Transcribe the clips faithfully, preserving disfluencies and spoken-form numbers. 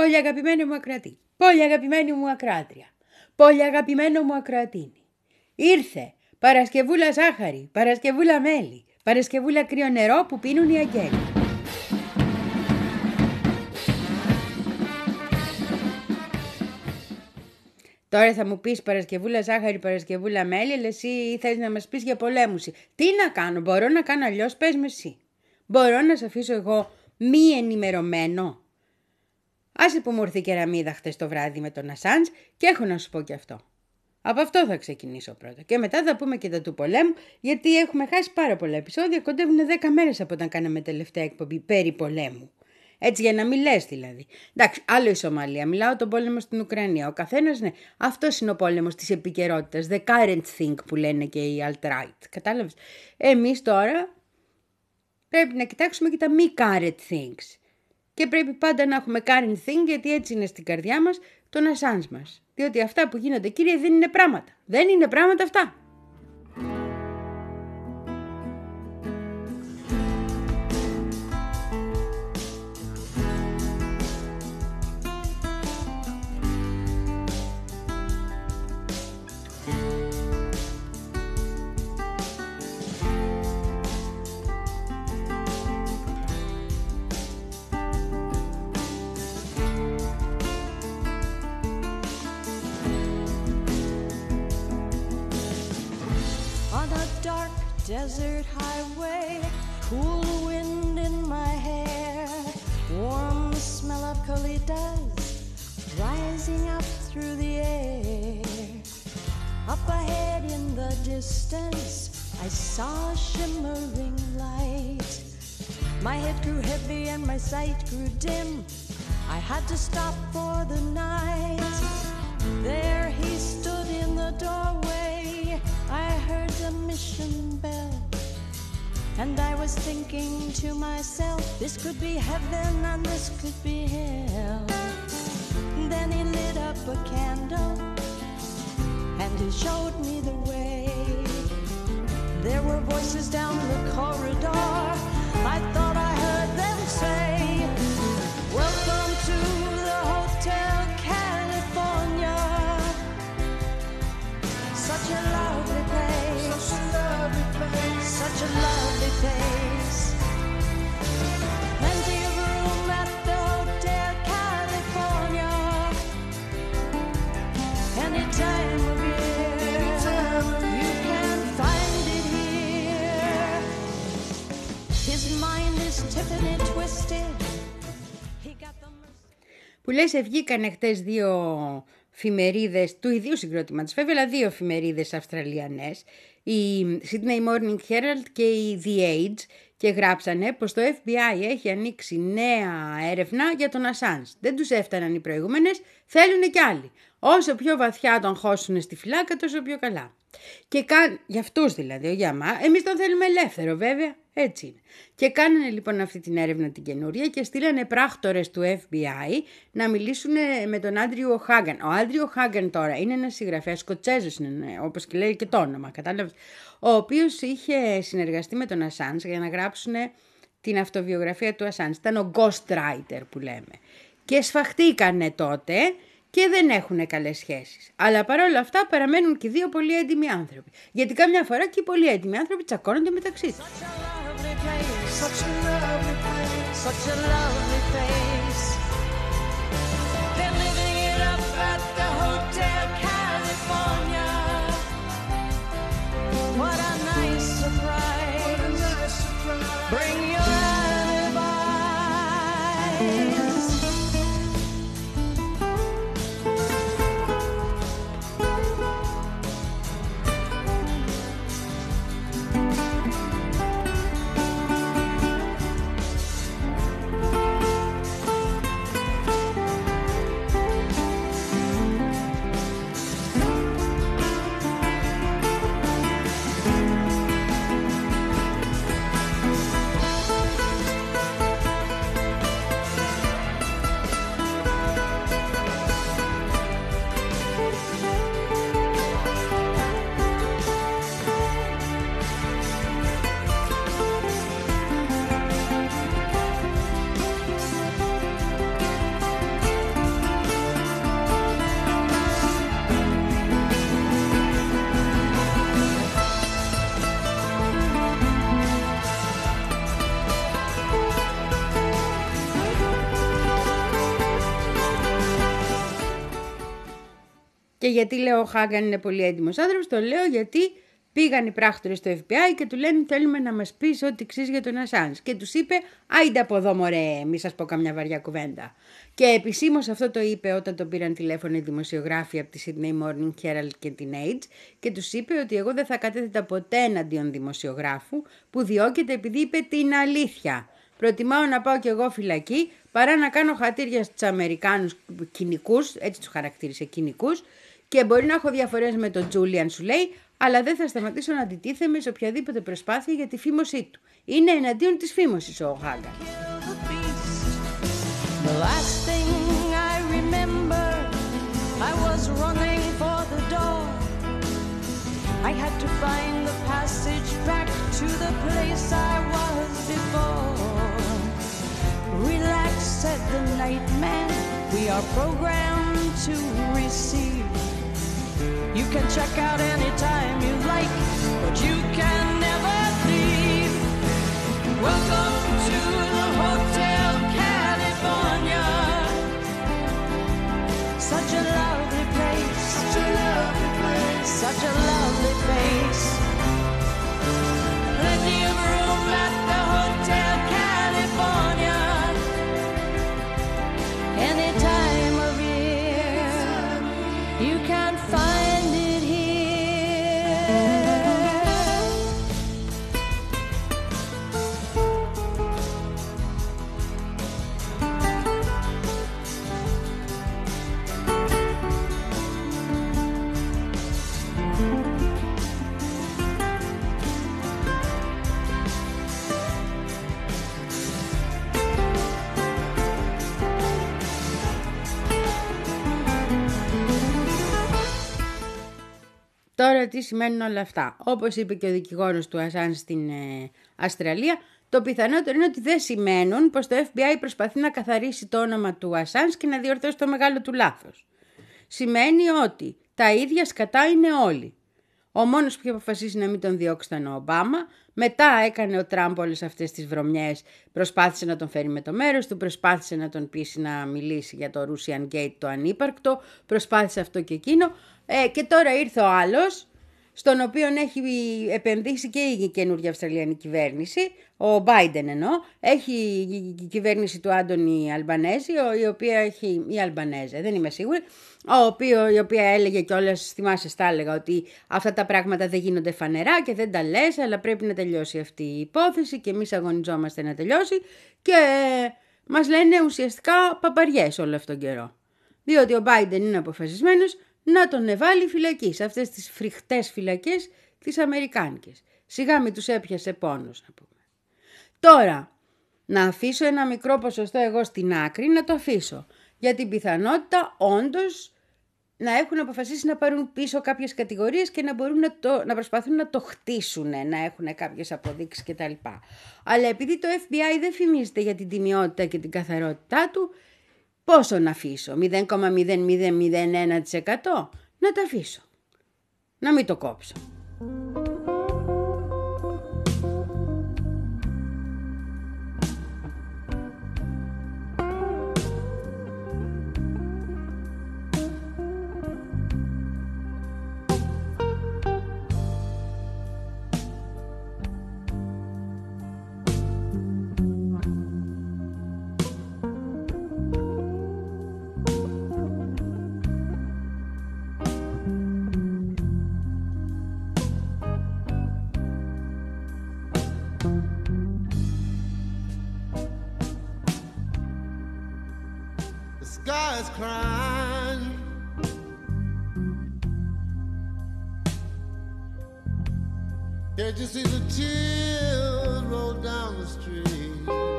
Πολύ αγαπημένο μου ακροατή, πολύ αγαπημένη μου ακράτρια, πολύ αγαπημένο μου ακροατίνη. Ήρθε Παρασκευούλα ζάχαρη, Παρασκευούλα μέλι, Παρασκευούλα κρύο νερό που πίνουν οι αγγέλοι. Τώρα θα μου πεις Παρασκευούλα ζάχαρη, Παρασκευούλα μέλι, αλλά εσύ θες να μας πεις για πολέμουση. Τι να κάνω, μπορώ να κάνω αλλιώς, πες με εσύ. Μπορώ να σε αφήσω εγώ μη ενημερωμένο. Άσε που μου ήρθε η κεραμίδα χτες το βράδυ με τον Ασάνζ και έχω να σου πω και αυτό. Από αυτό θα ξεκινήσω πρώτα και μετά θα πούμε και τα του πολέμου, γιατί έχουμε χάσει πάρα πολλά επεισόδια, κοντεύουν δέκα μέρες από όταν κάναμε τελευταία εκπομπή περί πολέμου. Έτσι για να μην λες δηλαδή. Εντάξει, άλλο η Σομαλία, μιλάω τον πόλεμο στην Ουκρανία. Ο καθένας, ναι, αυτός είναι ο πόλεμος της επικαιρότητας, the current thing που λένε και οι alt-right. Κατάλαβες. Εμείς τώρα πρέπει να κοιτάξουμε και τα μη current things. Και πρέπει πάντα να έχουμε current thing, γιατί έτσι είναι στην καρδιά μας τον Ασάνζ μας. Διότι αυτά που γίνονται, κύριε, δεν είναι πράγματα. Δεν είναι πράγματα αυτά. Desert highway, cool wind in my hair, warm smell of colitas rising up through the air. Up ahead in the distance, I saw a shimmering light. My head grew heavy and my sight grew dim. I had to stop for the night. There he stood in the doorway. I heard the mission bell, and I was thinking to myself, this could be heaven and this could be hell. Then he lit up a candle and he showed me the way. There were voices down the corridor. I thought I heard them say, welcome to the Hotel California. Such a lovely place, such a lovely place, such a lovely place. Plenty of room at the Hotel California. Any time of year, you can find it here. His mind is tippity twisted. He got the... Που λες, βγήκανε χτες δύο εφημερίδες του ιδίου συγκρότηματος, βέβαια, αλλά δύο εφημερίδες αυστραλιανές, η Sydney Morning Herald και η The Age, και γράψανε πως το Εφ Μπι Άι έχει ανοίξει νέα έρευνα για τον Ασάνζ. Δεν τους έφταναν οι προηγούμενες, θέλουν κι άλλοι. Όσο πιο βαθιά τον χώσουν στη φυλάκα, τόσο πιο καλά. Και καν... για αυτούς δηλαδή, ο για μα, εμείς τον θέλουμε ελεύθερο βέβαια, έτσι είναι. Και κάνανε λοιπόν αυτή την έρευνα την καινούρια και στείλανε πράκτορες του Εφ Μπι Άι να μιλήσουν με τον Άντριου Χάγκαν. Ο Άντριου Χάγκαν τώρα είναι ένας συγγραφέας, Σκοτσέζος είναι, όπως και λέει και το όνομα, κατάλαβες, ο οποίος είχε συνεργαστεί με τον Ασάνζ για να γράψουν την αυτοβιογραφία του Ασάνζ. Ήταν ο ghostwriter που λέμε. Και σφαχτήκανε τότε και δεν έχουν καλές σχέσεις. Αλλά παρόλα αυτά παραμένουν και δύο πολύ έντιμοι άνθρωποι. Γιατί κάμια φορά και οι πολύ έντιμοι άνθρωποι τσακώνονται μεταξύ τους. Και γιατί λέω ο Χάγκαν είναι πολύ έντιμος άνθρωπος, το λέω γιατί πήγαν οι πράκτορες στο εφ μπι άι και του λένε θέλουμε να μας πεις ό,τι ξέρεις για τον Ασάνζ. Και τους είπε άιντε από εδώ μωρέ, μη σας πω καμιά βαριά κουβέντα. Και επισήμως αυτό το είπε όταν τον πήραν τηλέφωνο οι δημοσιογράφοι από τη Sydney Morning Herald και την Age και τους είπε ότι εγώ δεν θα κατέθετα ποτέ εναντίον δημοσιογράφου που διώκεται επειδή είπε την αλήθεια. Προτιμάω να πάω κι εγώ φυλακή παρά να κάνω χατήρια στους Αμερικάνους κοινικούς, έτσι τους χαρακτήρισε κοινικούς, και μπορεί να έχω διαφορές με τον Τζούλιαν, σου λέει, αλλά δεν θα σταματήσω να αντιτίθεμαι σε οποιαδήποτε προσπάθεια για τη φήμωσή του. Είναι εναντίον της φήμωσης ο Χάγκαν. The last thing I remember, I was running for the door. I had to find the passage back to the place I was before. Relax, said the night man, we are programmed to receive. You can check out anytime you like, but you can never leave. Welcome to the Hotel California. Such a lovely place, such a lovely place, such a lovely face. Plenty of room at the Hotel California. Any time of year, you can find it here. Τώρα τι σημαίνουν όλα αυτά. Όπως είπε και ο δικηγόρος του Ασάνζ στην ε, Αυστραλία, το πιθανότερο είναι ότι δεν σημαίνουν πως το εφ μπι άι προσπαθεί να καθαρίσει το όνομα του Ασάνζ και να διορθώσει το μεγάλο του λάθος. Σημαίνει ότι τα ίδια σκατά είναι όλοι. Ο μόνος που είχε αποφασίσει να μην τον διώξει ήταν ο Ομπάμα. Μετά έκανε ο Τραμπ όλες αυτές τις βρωμιές, προσπάθησε να τον φέρει με το μέρος του, προσπάθησε να τον πείσει να μιλήσει για το Russian Gate το ανύπαρκτο, προσπάθησε αυτό και εκείνο. Ε, και τώρα ήρθε ο άλλος, στον οποίο έχει επενδύσει και η καινούργια Αυστραλιανή κυβέρνηση, ο Biden εννοώ, έχει η κυβέρνηση του Άντωνι Αλμπανέζη, η οποία έχει, η Αλμπανέζε, δεν είμαι σίγουρη, ο οποίο, η οποία έλεγε κιόλας, θυμάσαι, τα έλεγα ότι αυτά τα πράγματα δεν γίνονται φανερά και δεν τα λες, αλλά πρέπει να τελειώσει αυτή η υπόθεση και εμείς αγωνιζόμαστε να τελειώσει και μας λένε ουσιαστικά παπαριές όλο αυτόν τον καιρό. Διότι ο Biden είναι αποφασισμένος να τον εβάλει φυλακή, σε αυτές τις φρικτές φυλακές τις αμερικάνικες. Σιγά μη τους έπιασε πόνος, να πούμε. Τώρα, να αφήσω ένα μικρό ποσοστό εγώ στην άκρη, να το αφήσω. Για την πιθανότητα όντως να έχουν αποφασίσει να πάρουν πίσω κάποιες κατηγορίες και να μπορούν να, το, να προσπαθούν να το χτίσουν, να έχουν κάποιες αποδείξεις κτλ. Αλλά επειδή το εφ μπι άι δεν φημίζεται για την τιμιότητα και την καθαρότητά του, πόσο να αφήσω, μηδέν κόμμα μηδέν μηδέν μηδέν ένα τοις εκατό, να τα αφήσω, να μην το κόψω. Can't you see the tears roll down the street?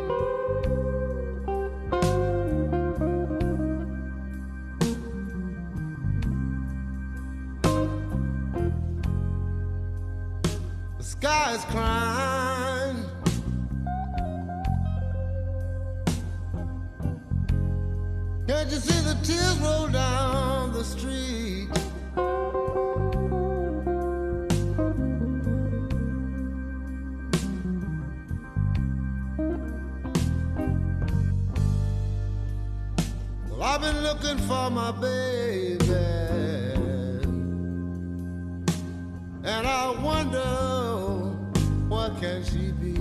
The sky is crying. Can't you see the tears roll down the street? I've been looking for my baby. and I wonder what can she be.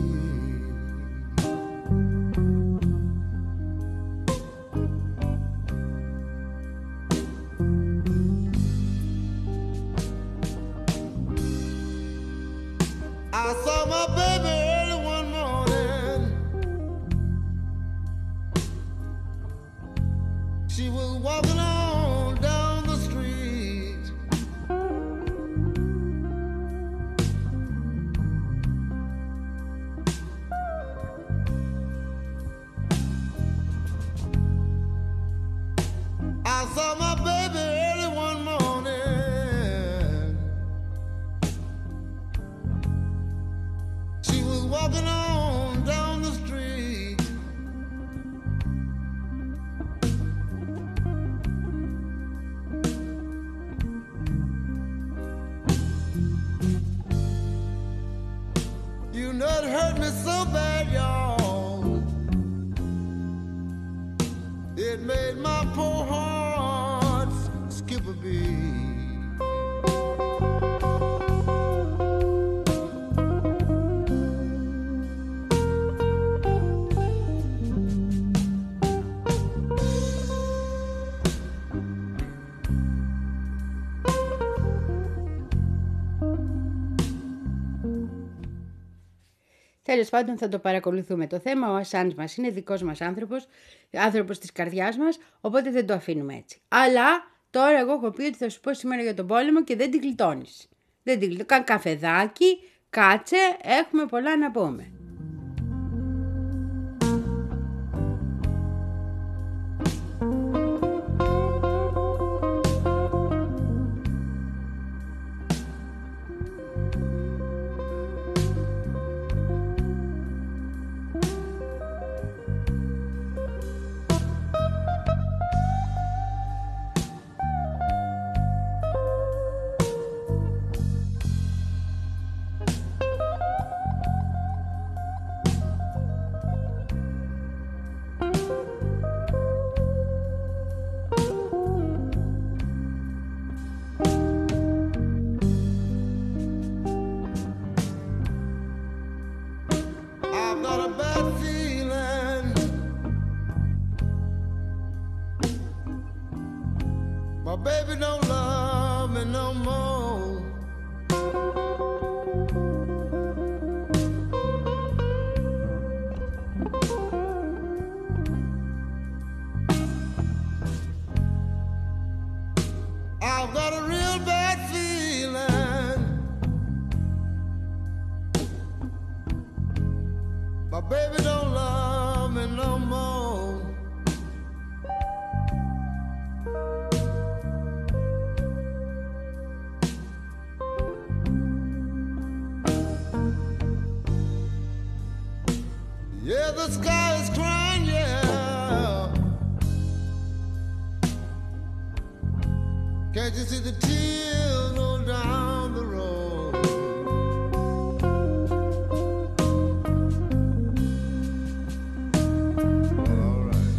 I saw my baby early one morning. She was walking on down the street. I saw my baby early one morning. She was walking on down the street. You know it hurt me so bad, y'all. It made my poor heart skip a beat. Τέλος πάντων θα το παρακολουθούμε το θέμα. Ο Ασάντζ μας είναι δικός μας άνθρωπος, άνθρωπος της καρδιάς μας, οπότε δεν το αφήνουμε έτσι. Αλλά τώρα εγώ έχω πει ότι θα σου πω σήμερα για τον πόλεμο και δεν την γλιτώνεις. Δεν την γλιτώνεις. Κάν καφεδάκι, κάτσε, έχουμε πολλά να πούμε. My baby don't love me no more. I've got a real bad feeling. My baby don't love me no more. Yeah, the sky is crying, yeah. Can't you see the tears roll down the road? All right.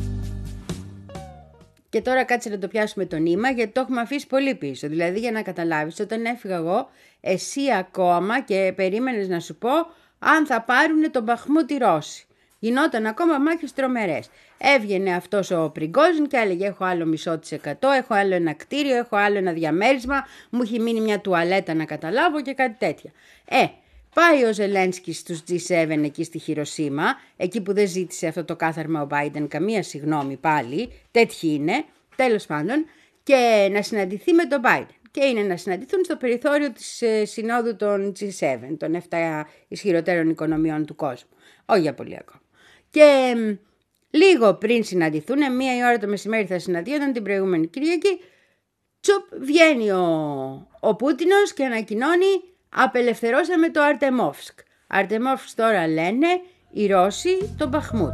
Και τώρα κάτσε να το πιάσουμε το νήμα, γιατί το έχουμε αφήσει πολύ πίσω. Δηλαδή, για να καταλάβεις, όταν έφυγα εγώ, εσύ ακόμα και περίμενες να σου πω αν θα πάρουνε τον Μπαχμούτ οι Ρώσοι. Γινόταν ακόμα μάχες τρομερές. Έβγαινε αυτός ο Πριγκόζιν και έλεγε: έχω άλλο μισό της εκατό, έχω άλλο ένα κτίριο, έχω άλλο ένα διαμέρισμα, μου έχει μείνει μια τουαλέτα να καταλάβω και κάτι τέτοια. Ε, πάει ο Ζελένσκι στους τζι σέβεν εκεί στη Χιροσίμα, εκεί που δεν ζήτησε αυτό το κάθαρμα ο Μπάιντεν, καμία συγγνώμη πάλι, τέτοιοι είναι, τέλος πάντων, και να συναντηθεί με τον Μπάιντεν. Και είναι να συναντηθούν στο περιθώριο της ε, συνόδου των τζι σέβεν, των επτά ισχυρότερων οικονομιών του κόσμου. Όχι για πολύ ακόμα. Και ε, λίγο πριν συναντηθούν, μία η ώρα το μεσημέρι θα συναντιόταν την προηγούμενη Κυριακή, τσουπ, βγαίνει ο, ο Πούτινος και ανακοινώνει: απελευθερώσαμε το Αρτεμόφσκ. Αρτεμόφσκ τώρα λένε οι Ρώσοι το Μπαχμούτ.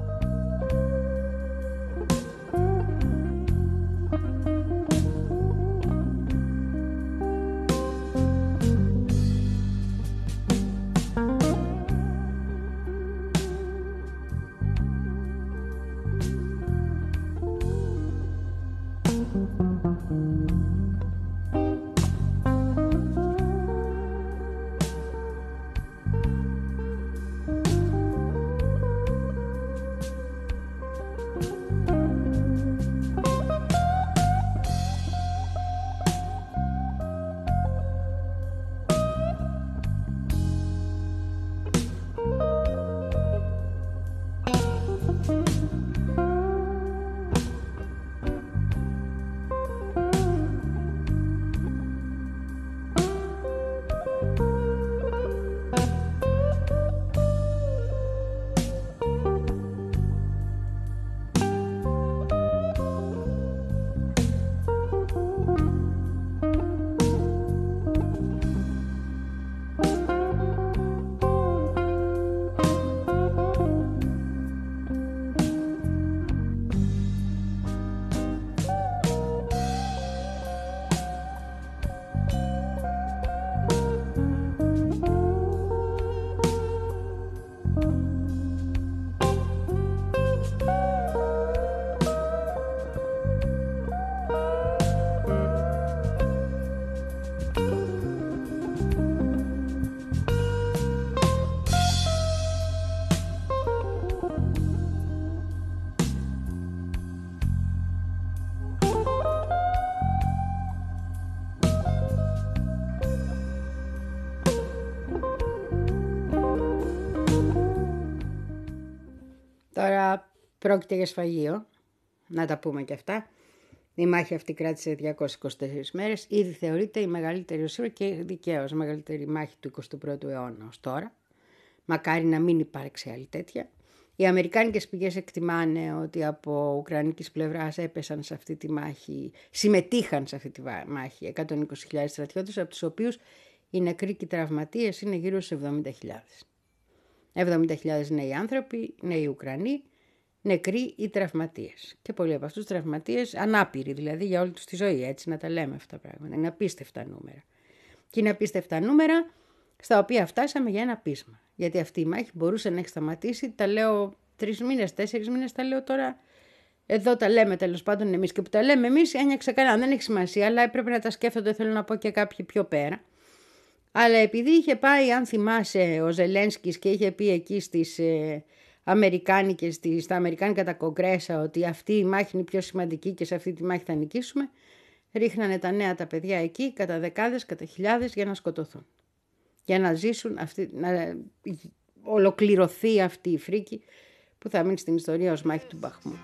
Πρόκειται για σφαγείο, να τα πούμε και αυτά. Η μάχη αυτή κράτησε διακόσιες είκοσι τέσσερις μέρες. Ήδη θεωρείται η μεγαλύτερη, οσύρο και δικαίως, μεγαλύτερη μάχη του εικοστού πρώτου αιώνα ως τώρα. Μακάρι να μην υπάρξει άλλη τέτοια. Οι αμερικάνικες πηγές εκτιμάνε ότι από ουκρανικής πλευράς έπεσαν σε αυτή τη μάχη, συμμετείχαν σε αυτή τη μάχη εκατόν είκοσι χιλιάδες στρατιώτες, από τους οποίους οι νεκροί και οι τραυματίες είναι γύρω στους εβδομήντα χιλιάδες. εβδομήντα χιλιάδες νέοι άνθρωποι, νέοι Ουκρανοί, νεκροί ή τραυματίες. Και πολλοί από αυτούς τους τραυματίες ανάπηροι, δηλαδή για όλη τους τη ζωή, έτσι να τα λέμε αυτά τα πράγματα. Είναι απίστευτα νούμερα. Και είναι απίστευτα νούμερα στα οποία φτάσαμε για ένα πείσμα. Γιατί αυτή η μάχη μπορούσε να έχει σταματήσει, τα λέω τρεις μήνες, τέσσερις μήνες, τα λέω τώρα. Εδώ τα λέμε τέλος πάντων εμείς. Και που τα λέμε εμείς, ένιωξε κανένα, δεν έχει σημασία, αλλά έπρεπε να τα σκέφτονται, θέλω να πω και κάποιοι πιο πέρα. Αλλά επειδή είχε πάει, αν θυμάσαι, ο Ζελένσκις και είχε πει εκεί στις ε, Αμερικάνικες, στις, στα Αμερικάνικα τα κογκρέσα ότι αυτή η μάχη είναι η πιο σημαντική και σε αυτή τη μάχη θα νικήσουμε, ρίχνανε τα νέα τα παιδιά εκεί κατά δεκάδες, κατά χιλιάδες για να σκοτωθούν. Για να ζήσουν, αυτή, να ολοκληρωθεί αυτή η φρίκη που θα μείνει στην ιστορία ως μάχη του Μπαχμούτ.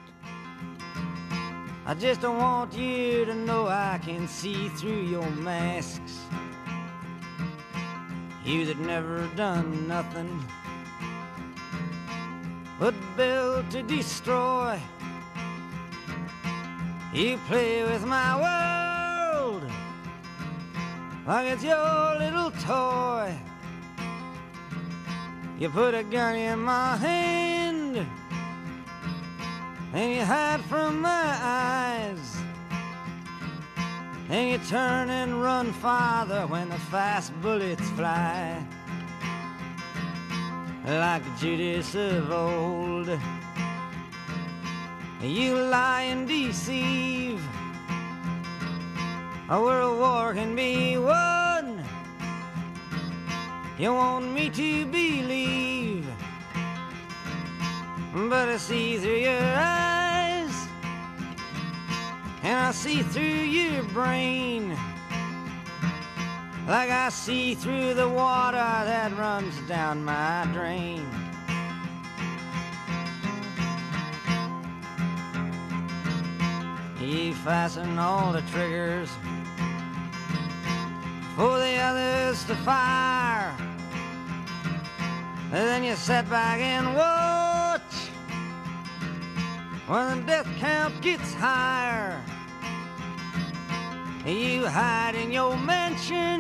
I just don't want you to know I can see through your masks. You that never done nothing but build to destroy. You play with my world like it's your little toy. You put a gun in my hand and you hide from my eyes, and you turn and run farther when the fast bullets fly. Like Judas of old, you lie and deceive. A world war can be won. You want me to believe, but I see through your eyes, and I see through your brain, like I see through the water that runs down my drain. You fasten all the triggers for the others to fire, and then you sit back and watch when the death count gets higher. You hide in your mansion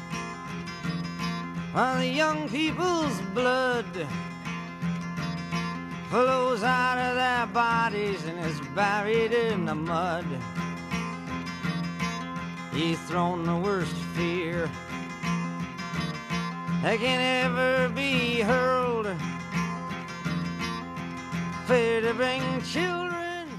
while the young people's blood flows out of their bodies and is buried in the mud. You've thrown the worst fear that can ever be hurled, fear to bring children.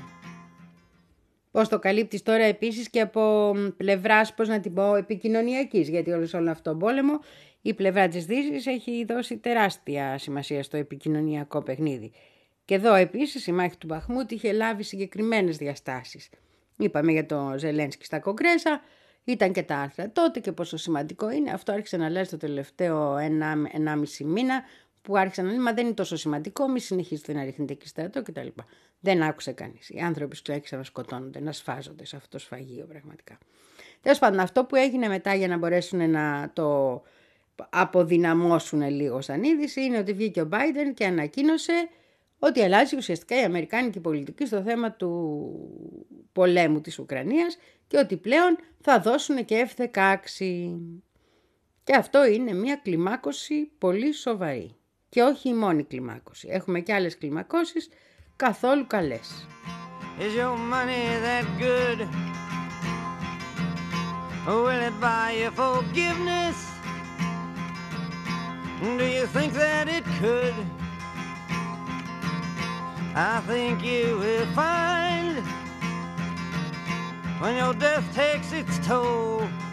Πώς το καλύπτεις τώρα επίσης και από πλευράς, πώς να την πω, επικοινωνιακής, γιατί όλο σε όλο αυτό τον πόλεμο η πλευρά της Δύσης έχει δώσει τεράστια σημασία στο επικοινωνιακό παιχνίδι. Και εδώ επίσης η μάχη του Μπαχμούτ είχε λάβει συγκεκριμένες διαστάσεις. Είπαμε για το Ζελένσκι στα κογκρέσα, ήταν και τα άρθρα τότε και πόσο σημαντικό είναι. Αυτό άρχισε να λέει στο τελευταίο ένα, ενάμιση μήνα, που άρχισαν να λένε, μα δεν είναι τόσο σημαντικό, μη συνεχίζετε να ρίχνετε εκεί στρατό κτλ. Δεν άκουσε κανείς. Οι άνθρωποι του άρχισαν να σκοτώνονται, να σφάζονται σε αυτό το σφαγείο πραγματικά. Τέλος πάντων, αυτό που έγινε μετά για να μπορέσουν να το αποδυναμώσουν λίγο σαν είδηση είναι ότι βγήκε ο Biden και ανακοίνωσε ότι αλλάζει ουσιαστικά η αμερικάνικη πολιτική στο θέμα του πολέμου της Ουκρανίας και ότι πλέον θα δώσουν και εφ δεκαέξι. Και αυτό είναι μια κλιμάκωση πολύ σοβαρή. Και όχι η μόνη κλιμάκωση. Έχουμε και άλλες κλιμακώσεις καθόλου καλές. Is your money that good? Will it buy you forgiveness? Do you think that it could? I think you will find when your death takes its toll,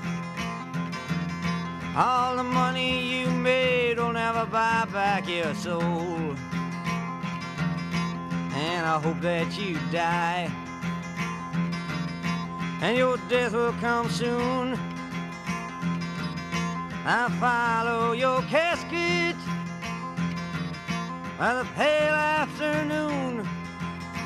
all the money you made will never buy back your soul. And I hope that you die, and your death will come soon. I follow your casket by the pale afternoon,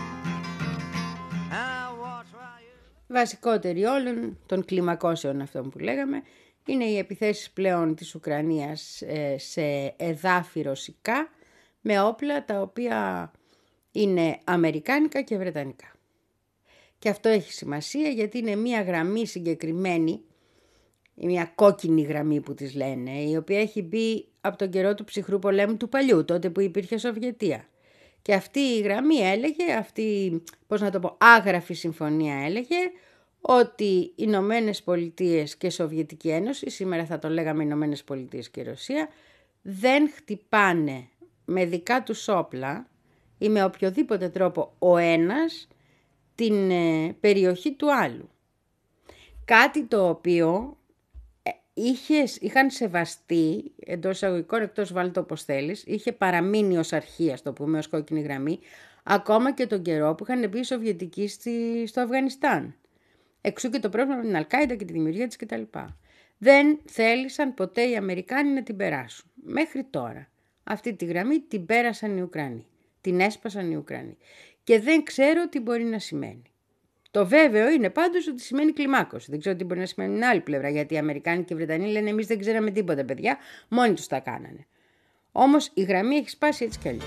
βασικότερη όλων των κλιμακώσεων αυτών που λέγαμε είναι οι επιθέσεις πλέον της Ουκρανίας σε εδάφη ρωσικά με όπλα τα οποία είναι αμερικάνικα και βρετανικά. Και αυτό έχει σημασία γιατί είναι μια γραμμή συγκεκριμένη, μια κόκκινη γραμμή που τις λένε, η οποία έχει μπει από τον καιρό του ψυχρού πολέμου του παλιού, τότε που υπήρχε Σοβιετία. Και αυτή η γραμμή έλεγε, αυτή, πώς να το πω, άγραφη συμφωνία έλεγε, ότι οι Ηνωμένες Πολιτείες και Σοβιετική Ένωση, σήμερα θα το λέγαμε Ηνωμένες Πολιτείες και Ρωσία, δεν χτυπάνε με δικά τους όπλα ή με οποιοδήποτε τρόπο ο ένας την ε, περιοχή του άλλου. Κάτι το οποίο ε, είχε, είχαν σεβαστεί, εντός εισαγωγικών, εκτός βάλει το όπως θέλεις, είχε παραμείνει ως αρχή, ας το πούμε, ως κόκκινη γραμμή, ακόμα και τον καιρό που είχαν μπει οι Σοβιετικοί στη, στο Αφγανιστάν. Εξού και το πρόβλημα με την Αλ-Κάιντα και τη δημιουργία της κτλ. Δεν θέλησαν ποτέ οι Αμερικάνοι να την περάσουν. Μέχρι τώρα αυτή τη γραμμή την πέρασαν οι Ουκρανοί. Την έσπασαν οι Ουκρανοί. Και δεν ξέρω τι μπορεί να σημαίνει. Το βέβαιο είναι πάντως ότι σημαίνει κλιμάκωση. Δεν ξέρω τι μπορεί να σημαίνει την άλλη πλευρά. Γιατί οι Αμερικάνοι και οι Βρετανοί λένε εμείς δεν ξέραμε τίποτα, παιδιά. Μόνοι τους τα κάνανε. Όμως η γραμμή έχει σπάσει έτσι κι αλλιώς.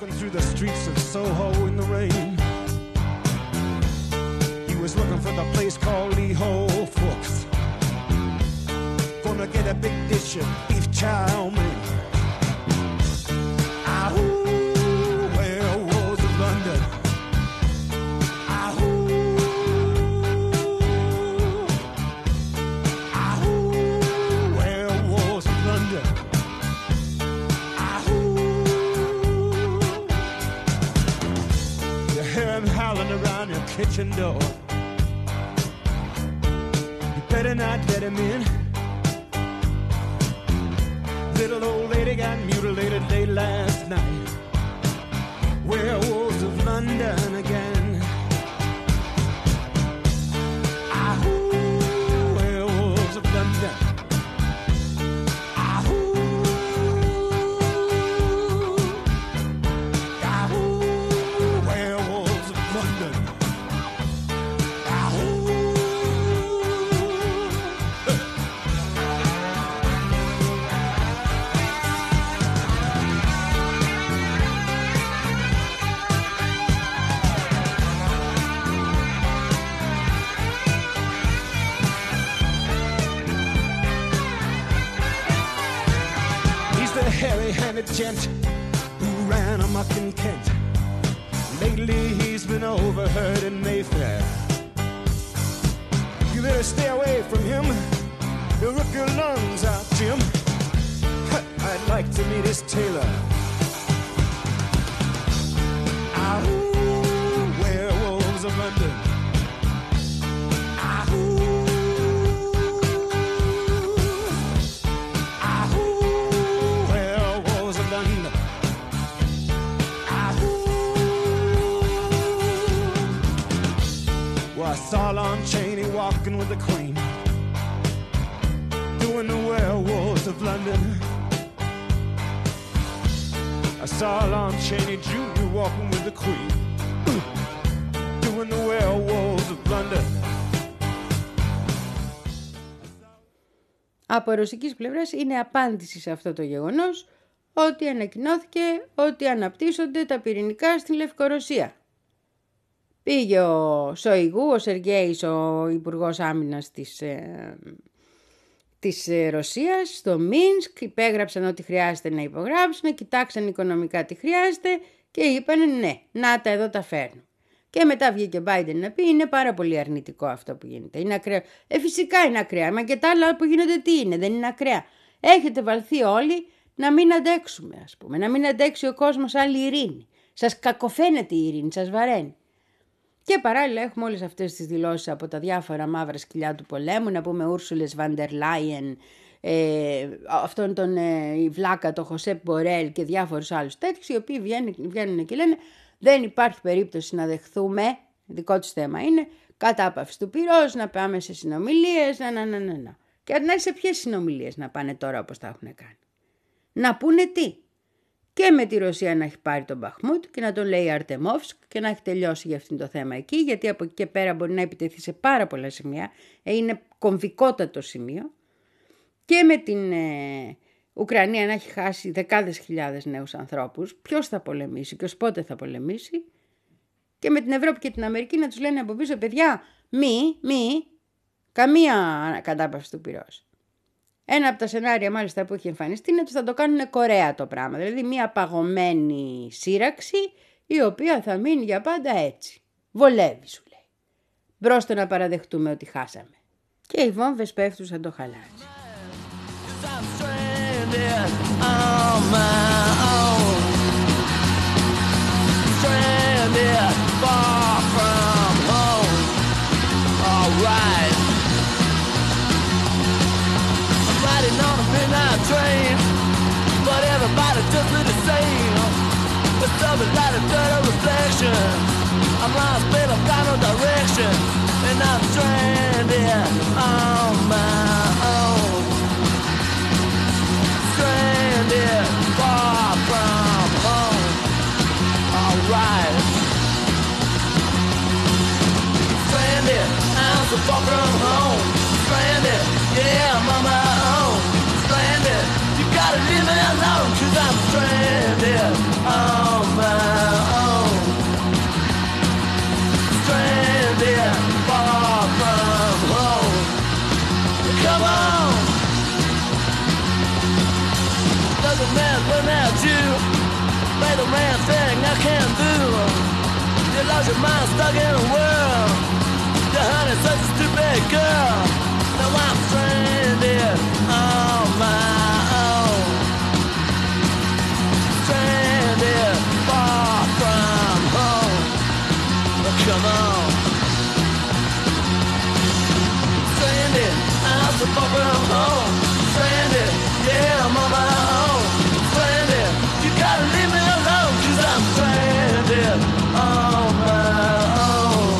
Was looking for the place called Lee Ho Fooks. Gonna get a big dish of beef chow mein. Ah, ooh, where was of London? Ah, ooh, ah, ooh, where was of London? Ah, ooh, you hear him howling around your kitchen door. Better not let him in. Little old lady got mutilated late last night. Werewolves of London again. Ah, ooh, werewolves of London. Ah, ooh, ah, ooh, werewolves of London. Hairy-handed gent who ran amok in Kent. Lately he's been overheard in Mayfair. You better stay away from him. He'll rip your lungs out, Jim. I'd like to meet his tailor. Ah, ooh, werewolves of London. Ah, ooh. I saw Lon Chaney walking with the Queen, doing the werewolves of London. I saw Lon Chaney Junior walking with the Queen, doing the werewolves of London. Από ρωσικής πλευράς είναι απάντηση σε αυτό το γεγονός ότι ανακοινώθηκε ότι αναπτύσσονται τα πυρηνικά στην Λευκορωσία. Πήγε ο Σοϊγού, ο Σεργέης, ο Υπουργός Άμυνας της, ε, της Ρωσίας, στο Μίνσκ, υπέγραψαν ό,τι χρειάζεται να υπογράψουν, κοιτάξαν οικονομικά τι χρειάζεται και είπαν ναι, να τα εδώ τα φέρνουν. Και μετά βγήκε ο Biden να πει είναι πάρα πολύ αρνητικό αυτό που γίνεται, είναι ακραίο. Ε, φυσικά είναι ακραία, μα και τα άλλα που γίνονται τι είναι, δεν είναι ακραία. Έχετε βαλθεί όλοι να μην αντέξουμε, ας πούμε, να μην αντέξει ο κόσμος άλλη ειρήνη. Σας κακοφαίνεται η ειρήνη, σας βαραίνει. Και παράλληλα έχουμε όλες αυτές τις δηλώσεις από τα διάφορα μαύρα σκυλιά του πολέμου, να πούμε Ούρσουλες Βαντερ Λάιεν, ε, αυτόν τον ε, η Βλάκα, τον Χωσέπ Μπορέλ και διάφορους άλλους τέτοιους, οι οποίοι βγαίνουν, βγαίνουν και λένε δεν υπάρχει περίπτωση να δεχθούμε, δικό τους θέμα είναι, κατάπαυση του πυρός, να πάμε σε συνομιλίες, να, να, να, να, να. Και να σε ποιες συνομιλίες να πάνε τώρα όπως τα έχουν κάνει. Να πούνε τι. και με τη Ρωσία να έχει πάρει τον Μπαχμούτ και να τον λέει Αρτεμόφσκ και να έχει τελειώσει για αυτήν το θέμα εκεί, γιατί από εκεί και πέρα μπορεί να επιτεθεί σε πάρα πολλά σημεία, είναι κομβικότατο σημείο, και με την ε, Ουκρανία να έχει χάσει δεκάδες χιλιάδες νέους ανθρώπους, ποιος θα πολεμήσει και ως πότε θα πολεμήσει, και με την Ευρώπη και την Αμερική να τους λένε από πίσω, παιδιά, μη, μη, καμία κατάπαυση του πυρός. Ένα από τα σενάρια μάλιστα που έχει εμφανιστεί είναι ότι θα το κάνουν Κορέα το πράγμα, δηλαδή μια παγωμένη σύραξη η οποία θα μείνει για πάντα έτσι. Βολεύει, σου λέει. Μπρόστο να παραδεχτούμε ότι χάσαμε. Και οι βόμβες πέφτουν σαν το χαλάζι. On a midnight train, but everybody just look the same. But something like a dirty reflection. I'm lost, but I've got no direction, and I'm stranded on my own. Stranded far from home. Alright. Stranded, I'm so far from home. Stranded, yeah, I'm on my own. Stranded, you gotta leave me alone, cause I'm stranded on my own. Stranded far from home. Come on. Doesn't matter when at you, play the man thing I can't do. You lost your mind stuck in a world. Your honey's such a stupid girl. Now I'm stranded on my own. Stranded far from home. But come on. Stranded, I'm so far from home. Stranded, yeah, I'm on my own. Stranded, you gotta leave me alone, cause I'm stranded on my own.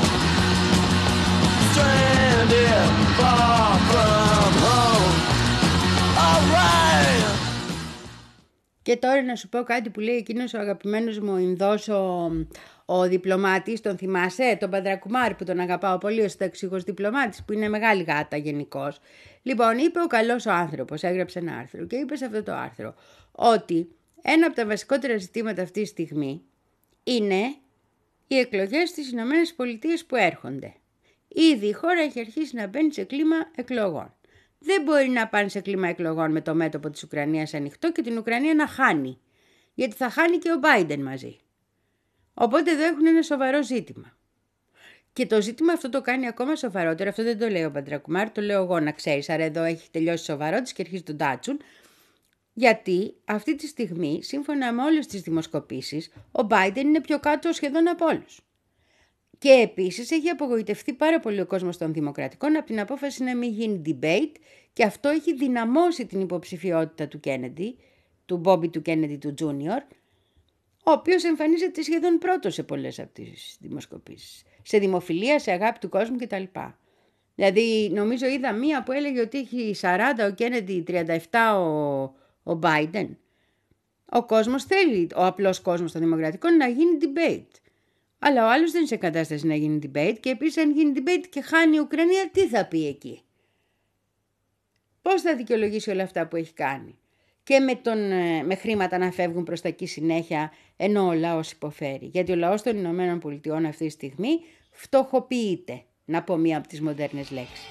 Stranded far from home. Alright. Και τώρα να σου πω κάτι που λέει εκείνος ο αγαπημένος μου Ινδός, ο, ο διπλωμάτης, τον θυμάσαι, τον Παντρακουμάρη που τον αγαπάω πολύ, ο συνταξιούχος διπλωμάτης που είναι μεγάλη γάτα γενικώς. Λοιπόν, είπε ο καλός ο άνθρωπος, έγραψε ένα άρθρο και είπε σε αυτό το άρθρο ότι ένα από τα βασικότερα ζητήματα αυτή τη στιγμή είναι οι εκλογές στις Ηνωμένες Πολιτείες που έρχονται. Ήδη η χώρα έχει αρχίσει να μπαίνει σε κλίμα εκλογών. Δεν μπορεί να πάνε σε κλίμα εκλογών με το μέτωπο της Ουκρανίας ανοιχτό και την Ουκρανία να χάνει. Γιατί θα χάνει και ο Biden μαζί. Οπότε εδώ έχουν ένα σοβαρό ζήτημα. Και το ζήτημα αυτό το κάνει ακόμα σοβαρότερο. Αυτό δεν το λέει ο Παντρακουμάρη, το λέω εγώ, να ξέρεις. Άρα εδώ έχει τελειώσει σοβαρό της και αρχίζει τον τάτσουν. Γιατί αυτή τη στιγμή, σύμφωνα με όλες τις δημοσκοπήσεις, ο Biden είναι πιο κάτω σχεδόν από όλους. Και επίσης έχει απογοητευτεί πάρα πολύ ο κόσμος των Δημοκρατικών από την απόφαση να μην γίνει debate και αυτό έχει δυναμώσει την υποψηφιότητα του Kennedy, του Bobby του Kennedy του Junior, ο οποίος εμφανίζεται σχεδόν πρώτος σε πολλές από τις δημοσκοπήσεις. Σε δημοφιλία, σε αγάπη του κόσμου κτλ. Δηλαδή νομίζω είδα μία που έλεγε ότι έχει σαράντα ο Kennedy, τριάντα επτά ο, ο Biden. Ο κόσμος θέλει, ο απλός κόσμος των Δημοκρατικών, να γίνει debate. Αλλά ο άλλος δεν είναι σε κατάσταση να γίνει debate και επίσης αν γίνει debate και χάνει η Ουκρανία, τι θα πει εκεί. Πώς θα δικαιολογήσει όλα αυτά που έχει κάνει. Και με, τον, με χρήματα να φεύγουν προς τα εκεί συνέχεια ενώ ο λαός υποφέρει. Γιατί ο λαός των Ηνωμένων Πολιτειών αυτή τη στιγμή φτωχοποιείται, να πω μία από τις μοντέρνες λέξεις.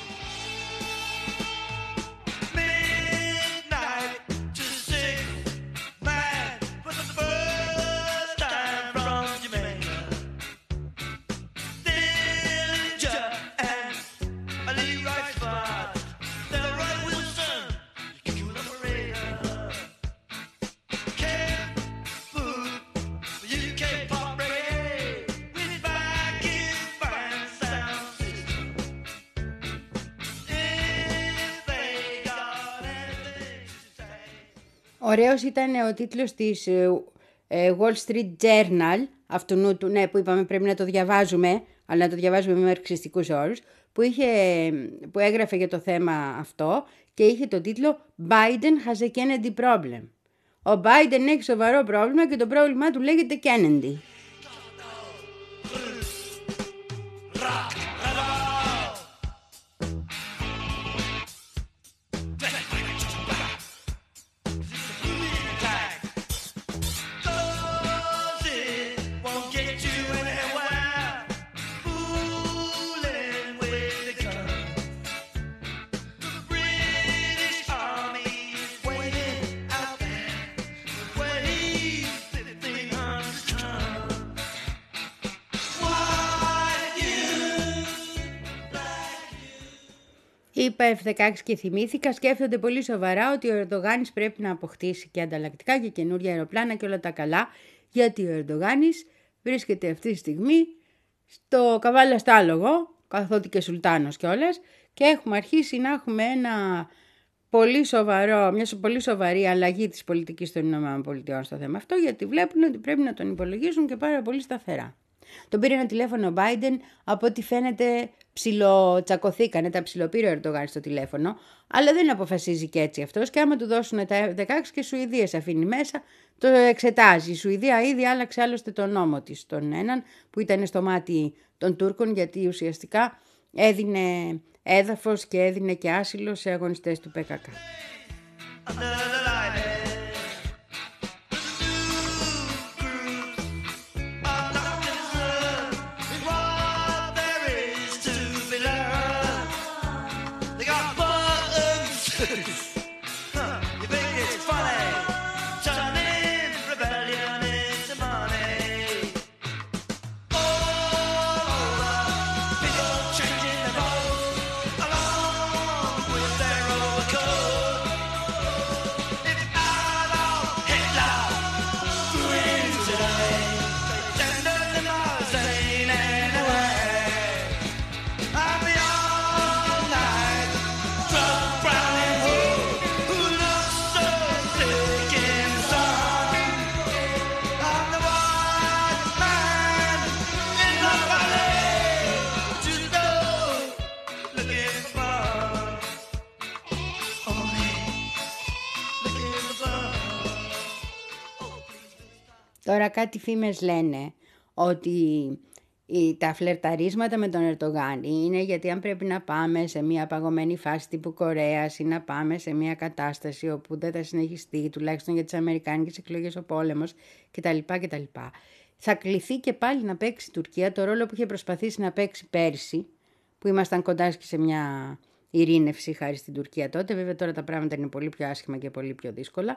Ωραίος ήταν ο τίτλος της Wall Street Journal, αυτού του, ναι, που είπαμε πρέπει να το διαβάζουμε, αλλά να το διαβάζουμε με μαρξιστικούς όρους, που, είχε, που έγραφε για το θέμα αυτό και είχε το τίτλο Biden has a Kennedy problem. Ο Biden έχει σοβαρό πρόβλημα και το πρόβλημά του λέγεται Kennedy. Είπα εφ δεκαέξι και θυμήθηκα, σκέφτονται πολύ σοβαρά ότι ο Ερντογάνης πρέπει να αποκτήσει και ανταλλακτικά και καινούργια αεροπλάνα και όλα τα καλά, γιατί ο Ερντογάνης βρίσκεται αυτή τη στιγμή στο καβάλα στάλογο, καθότι και σουλτάνος κιόλας, και έχουμε αρχίσει να έχουμε ένα πολύ σοβαρό, μια πολύ σοβαρή αλλαγή της πολιτικής των ΗΠΑ στο θέμα αυτό, γιατί βλέπουν ότι πρέπει να τον υπολογίζουν και πάρα πολύ σταθερά. Τον πήρε ένα τηλέφωνο ο Biden, από ό,τι φαίνεται ψιλοτσακωθήκανε, τα ψιλοπήρε ο Ερντογάν στο τηλέφωνο, αλλά δεν αποφασίζει και έτσι αυτός, και άμα του δώσουν τα εφ δεκαέξι και Σουηδίες αφήνει μέσα, το εξετάζει. Η Σουηδία ήδη άλλαξε άλλωστε τον νόμο της, τον έναν που ήταν στο μάτι των Τούρκων, γιατί ουσιαστικά έδινε έδαφος και έδινε και άσυλο σε αγωνιστές του πι κέι κέι. Τώρα κάτι φήμες λένε ότι τα φλερταρίσματα με τον Ερντογάν είναι γιατί αν πρέπει να πάμε σε μια παγωμένη φάση τύπου Κορέας ή να πάμε σε μια κατάσταση όπου δεν θα συνεχιστεί, τουλάχιστον για τις αμερικάνικες εκλογές, ο πόλεμος κτλ. κτλ. Θα κληθεί και πάλι να παίξει η Τουρκία το ρόλο που είχε προσπαθήσει να παίξει πέρσι, που ήμασταν κοντά και σε μια ειρήνευση χάρη στην Τουρκία τότε. Βέβαια τώρα τα πράγματα είναι πολύ πιο άσχημα και πολύ πιο δύσκολα.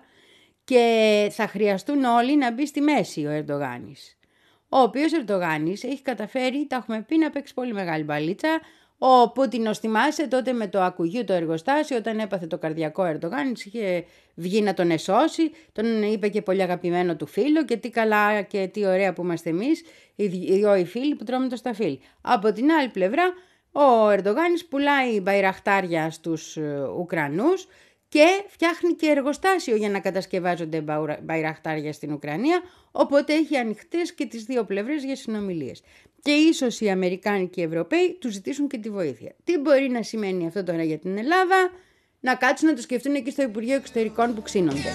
Και θα χρειαστούν όλοι να μπει στη μέση ο Ερντογάνης. Ο οποίος Ερντογάνης έχει καταφέρει, τα έχουμε πει, να παίξει πολύ μεγάλη μπαλίτσα. Ο Πούτιν, ως θυμάσαι, τότε με το Ακουγιού το εργοστάσιο, όταν έπαθε το καρδιακό Ερντογάνης, είχε βγει να τον εσώσει, τον είπε και πολύ αγαπημένο του φίλο και τι καλά και τι ωραία που είμαστε εμείς, οι δυο οι φίλοι που τρώμε το σταφύλι. Από την άλλη πλευρά, ο Ερντογάνης πουλάει μπαϊραχτάρια στους Ουκρανούς και φτιάχνει και εργοστάσιο για να κατασκευάζονται μπαϊραχτάρια στην Ουκρανία, οπότε έχει ανοιχτές και τις δύο πλευρές για συνομιλίες. Και ίσως οι Αμερικάνοι και οι Ευρωπαίοι του ζητήσουν και τη βοήθεια. Τι μπορεί να σημαίνει αυτό τώρα για την Ελλάδα? Να κάτσουν να το σκεφτούν εκεί στο Υπουργείο Εξωτερικών που ξύνονται.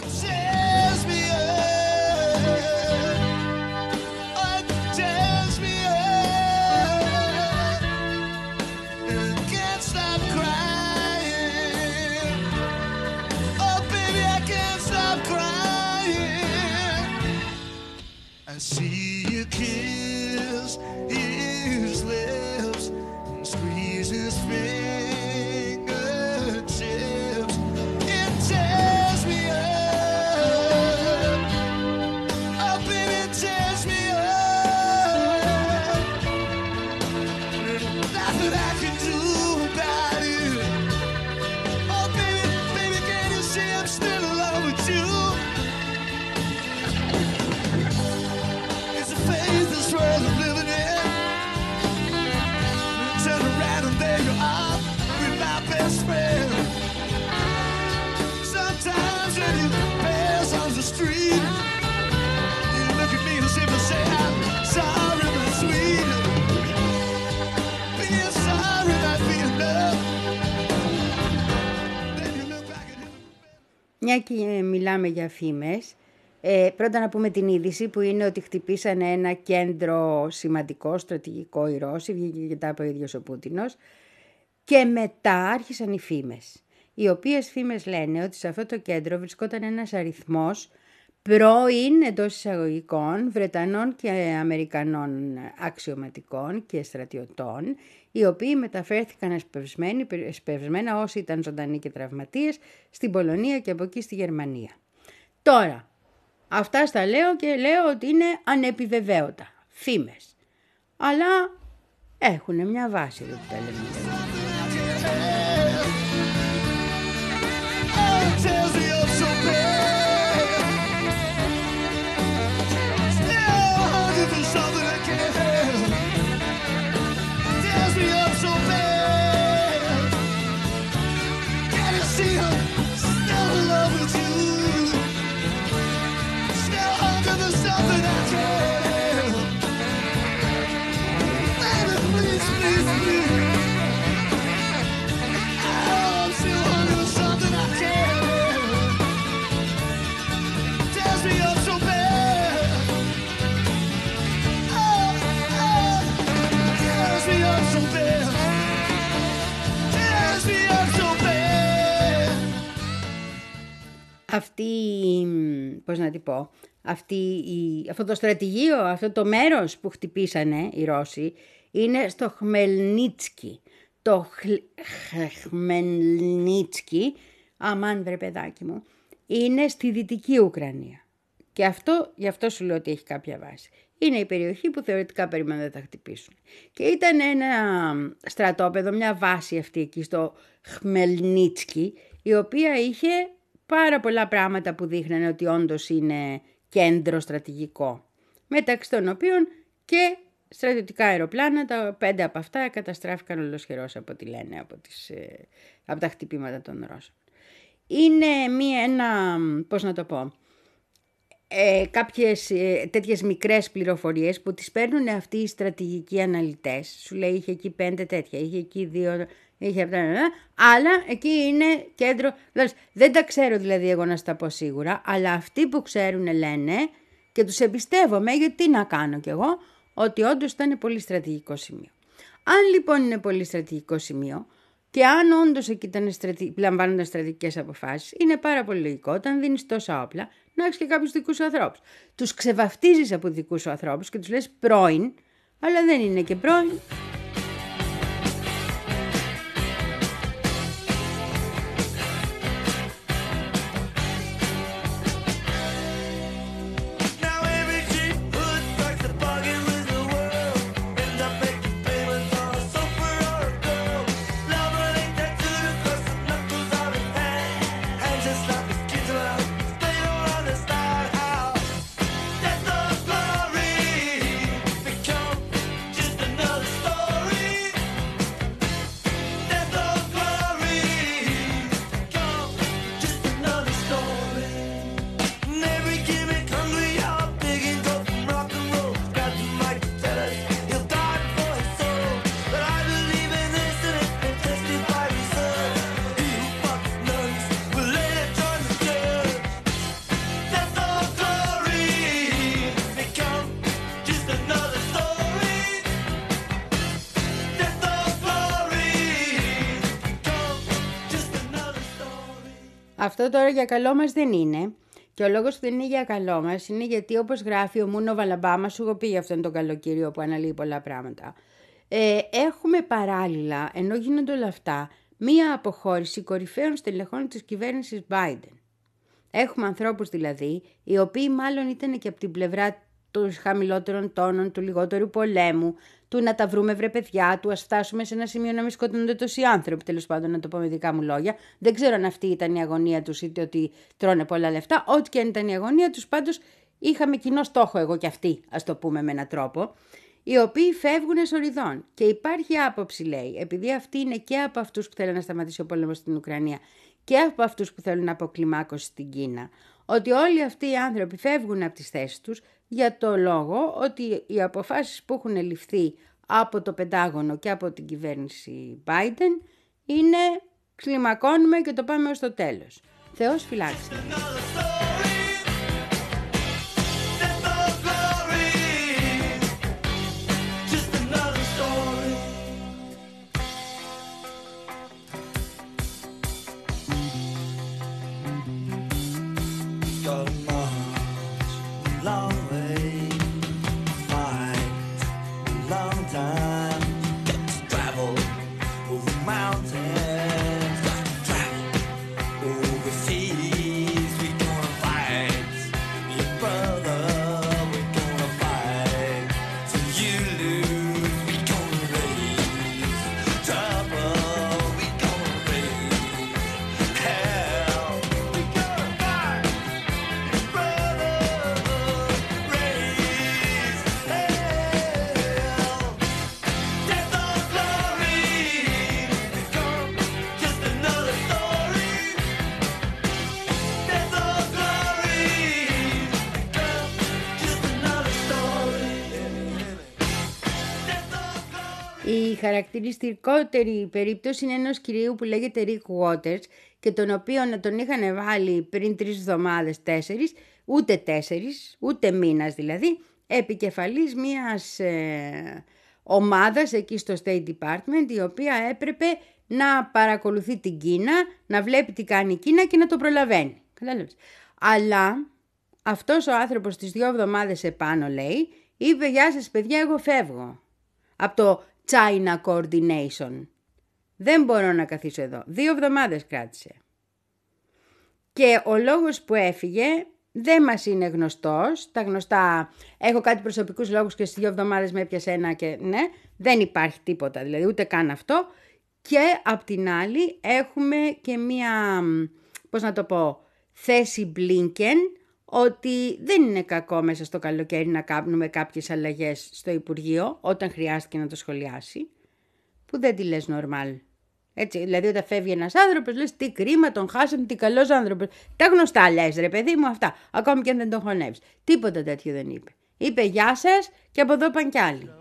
See you kiss his lips and squeeze his fingertips. It tears me up. Oh, baby, it tears me up. Nothing I can do about it. Oh, baby, baby, can you see I'm still in love with you? This world I'm living in. Turn around and there you are with my best friend. Sometimes when you pass on the street, you look at me as if you say I'm sorry but sweet. Being sorry not being enough. Then you look back at him. μια και μιλάμε για φήμες, ε, πρώτα να πούμε την είδηση που είναι ότι χτυπήσανε ένα κέντρο σημαντικό, στρατηγικό οι Ρώσοι, βγήκε και τα είπε ο ίδιος ο Πούτινος, και μετά άρχισαν οι φήμες, οι οποίες φήμες λένε ότι σε αυτό το κέντρο βρισκόταν ένας αριθμός πρώην εντός εισαγωγικών Βρετανών και Αμερικανών αξιωματικών και στρατιωτών, οι οποίοι μεταφέρθηκαν εσπευσμένα όσοι ήταν ζωντανοί και τραυματίες στην Πολωνία και από εκεί στη Γερμανία. Τώρα, αυτά στα λέω και λέω ότι είναι ανεπιβεβαίωτα, φήμες. Αλλά έχουν μια βάση εδώ που τα λέμε. Αυτή, πώς να την πω, αυτή η, αυτό το στρατηγείο, αυτό το μέρος που χτυπήσανε οι Ρώσοι είναι στο Χμελνίτσκι. Το Χμελνίτσκι, αμάν βρε παιδάκι μου, είναι στη Δυτική Ουκρανία. Και αυτό, γι' αυτό σου λέω ότι έχει κάποια βάση. Είναι η περιοχή που θεωρητικά περίμεναν να τα χτυπήσουν. Και ήταν ένα στρατόπεδο, μια βάση αυτή εκεί στο Χμελνίτσκι, η οποία είχε πάρα πολλά πράγματα που δείχνανε ότι όντως είναι κέντρο στρατηγικό. Μεταξύ των οποίων και στρατιωτικά αεροπλάνα, τα πέντε από αυτά καταστράφηκαν ολοσχερώς από ό,τι λένε, από, τις, από τα χτυπήματα των Ρώσων. Είναι μία, ένα, πώς να το πω, ε, κάποιες ε, τέτοιες μικρές πληροφορίες που τις παίρνουν αυτοί οι στρατηγικοί αναλυτές. Σου λέει είχε εκεί πέντε τέτοια, είχε εκεί δύο... Είχε αυτά, αλλά εκεί είναι κέντρο. Δεν τα ξέρω δηλαδή εγώ να στα πω σίγουρα, αλλά αυτοί που ξέρουν λένε και τους εμπιστεύομαι, γιατί να κάνω κι εγώ, ότι όντως ήταν πολύ στρατηγικό σημείο. Αν λοιπόν είναι πολύ στρατηγικό σημείο και αν όντως εκεί ήταν στρατη... λαμβάνονταν στρατηγικές αποφάσεις, είναι πάρα πολύ λογικό όταν δίνεις τόσα όπλα να έχεις και κάποιους δικούς σου ανθρώπους. Τους ξεβαφτίζεις από δικούς σου ανθρώπους και τους λες πρώην, αλλά δεν είναι και πρώην. Αυτό τώρα για καλό μας δεν είναι. Και ο λόγος που δεν είναι για καλό μας είναι γιατί, όπως γράφει ο Μούνο Βαλαμπάμα, σου έχω πει για αυτόν τον καλοκύριο που αναλύει πολλά πράγματα. Ε, έχουμε παράλληλα, ενώ γίνονται όλα αυτά, μία αποχώρηση κορυφαίων στελεχών της κυβέρνησης Biden. Έχουμε ανθρώπους δηλαδή, οι οποίοι μάλλον ήταν και από την πλευρά των χαμηλότερων τόνων, του λιγότερου πολέμου, του να τα βρούμε βρε παιδιά, του ας φτάσουμε σε ένα σημείο να μην σκοτώνονται τόσοι άνθρωποι, τέλος πάντων, να το πω με δικά μου λόγια. Δεν ξέρω αν αυτή ήταν η αγωνία τους, είτε ότι τρώνε πολλά λεφτά, ό,τι και αν ήταν η αγωνία τους, πάντως είχαμε κοινό στόχο εγώ και αυτοί, ας το πούμε με έναν τρόπο, οι οποίοι φεύγουν εσωριδών. Και υπάρχει άποψη, λέει, επειδή αυτή είναι και από αυτούς που θέλουν να σταματήσει ο πόλεμος στην Ουκρανία και από αυτούς που θέλουν αποκλιμάκωση στην Κίνα, ότι όλοι αυτοί οι άνθρωποι φεύγουν από τις θέσεις τους για το λόγο ότι οι αποφάσεις που έχουν ληφθεί από το Πεντάγωνο και από την κυβέρνηση Biden είναι κλιμακώνουμε και το πάμε ως το τέλος. Θεός φυλάξει. Η χαρακτηριστικότερη περίπτωση είναι ενός κυρίου που λέγεται Rick Waters και τον οποίο να τον είχαν βάλει πριν τρεις εβδομάδες, τέσσερις, ούτε τέσσερις, ούτε μήνας δηλαδή, επικεφαλής μιας ε, ομάδας εκεί στο State Department, η οποία έπρεπε να παρακολουθεί την Κίνα, να βλέπει τι κάνει η Κίνα και να το προλαβαίνει. Κατάλαβες. Αλλά αυτός ο άνθρωπος τις δύο εβδομάδες επάνω, λέει, είπε «Γεια σας παιδιά, εγώ φεύγω από το China Coordination. Δεν μπορώ να καθίσω εδώ». Δύο εβδομάδες κράτησε. Και ο λόγος που έφυγε δεν μας είναι γνωστός. Τα γνωστά, έχω κάτι προσωπικούς λόγους και στις δύο εβδομάδες με έπιασε ένα και ναι, δεν υπάρχει τίποτα, δηλαδή ούτε καν αυτό. Και απ' την άλλη έχουμε και μία, πώς να το πω, θέση Blinken, ότι δεν είναι κακό μέσα στο καλοκαίρι να κάνουμε κάποιες αλλαγές στο Υπουργείο, όταν χρειάστηκε να το σχολιάσει, που δεν τη λες normal. Έτσι, δηλαδή όταν φεύγει ένας άνθρωπος, λες τι κρίμα, τον χάσαμε, τι καλός άνθρωπος. Τα γνωστά λες ρε παιδί μου αυτά, ακόμη και αν δεν τον χωνεύεις. Τίποτα τέτοιο δεν είπε. Είπε γεια σας και από εδώ πάνε κι άλλοι.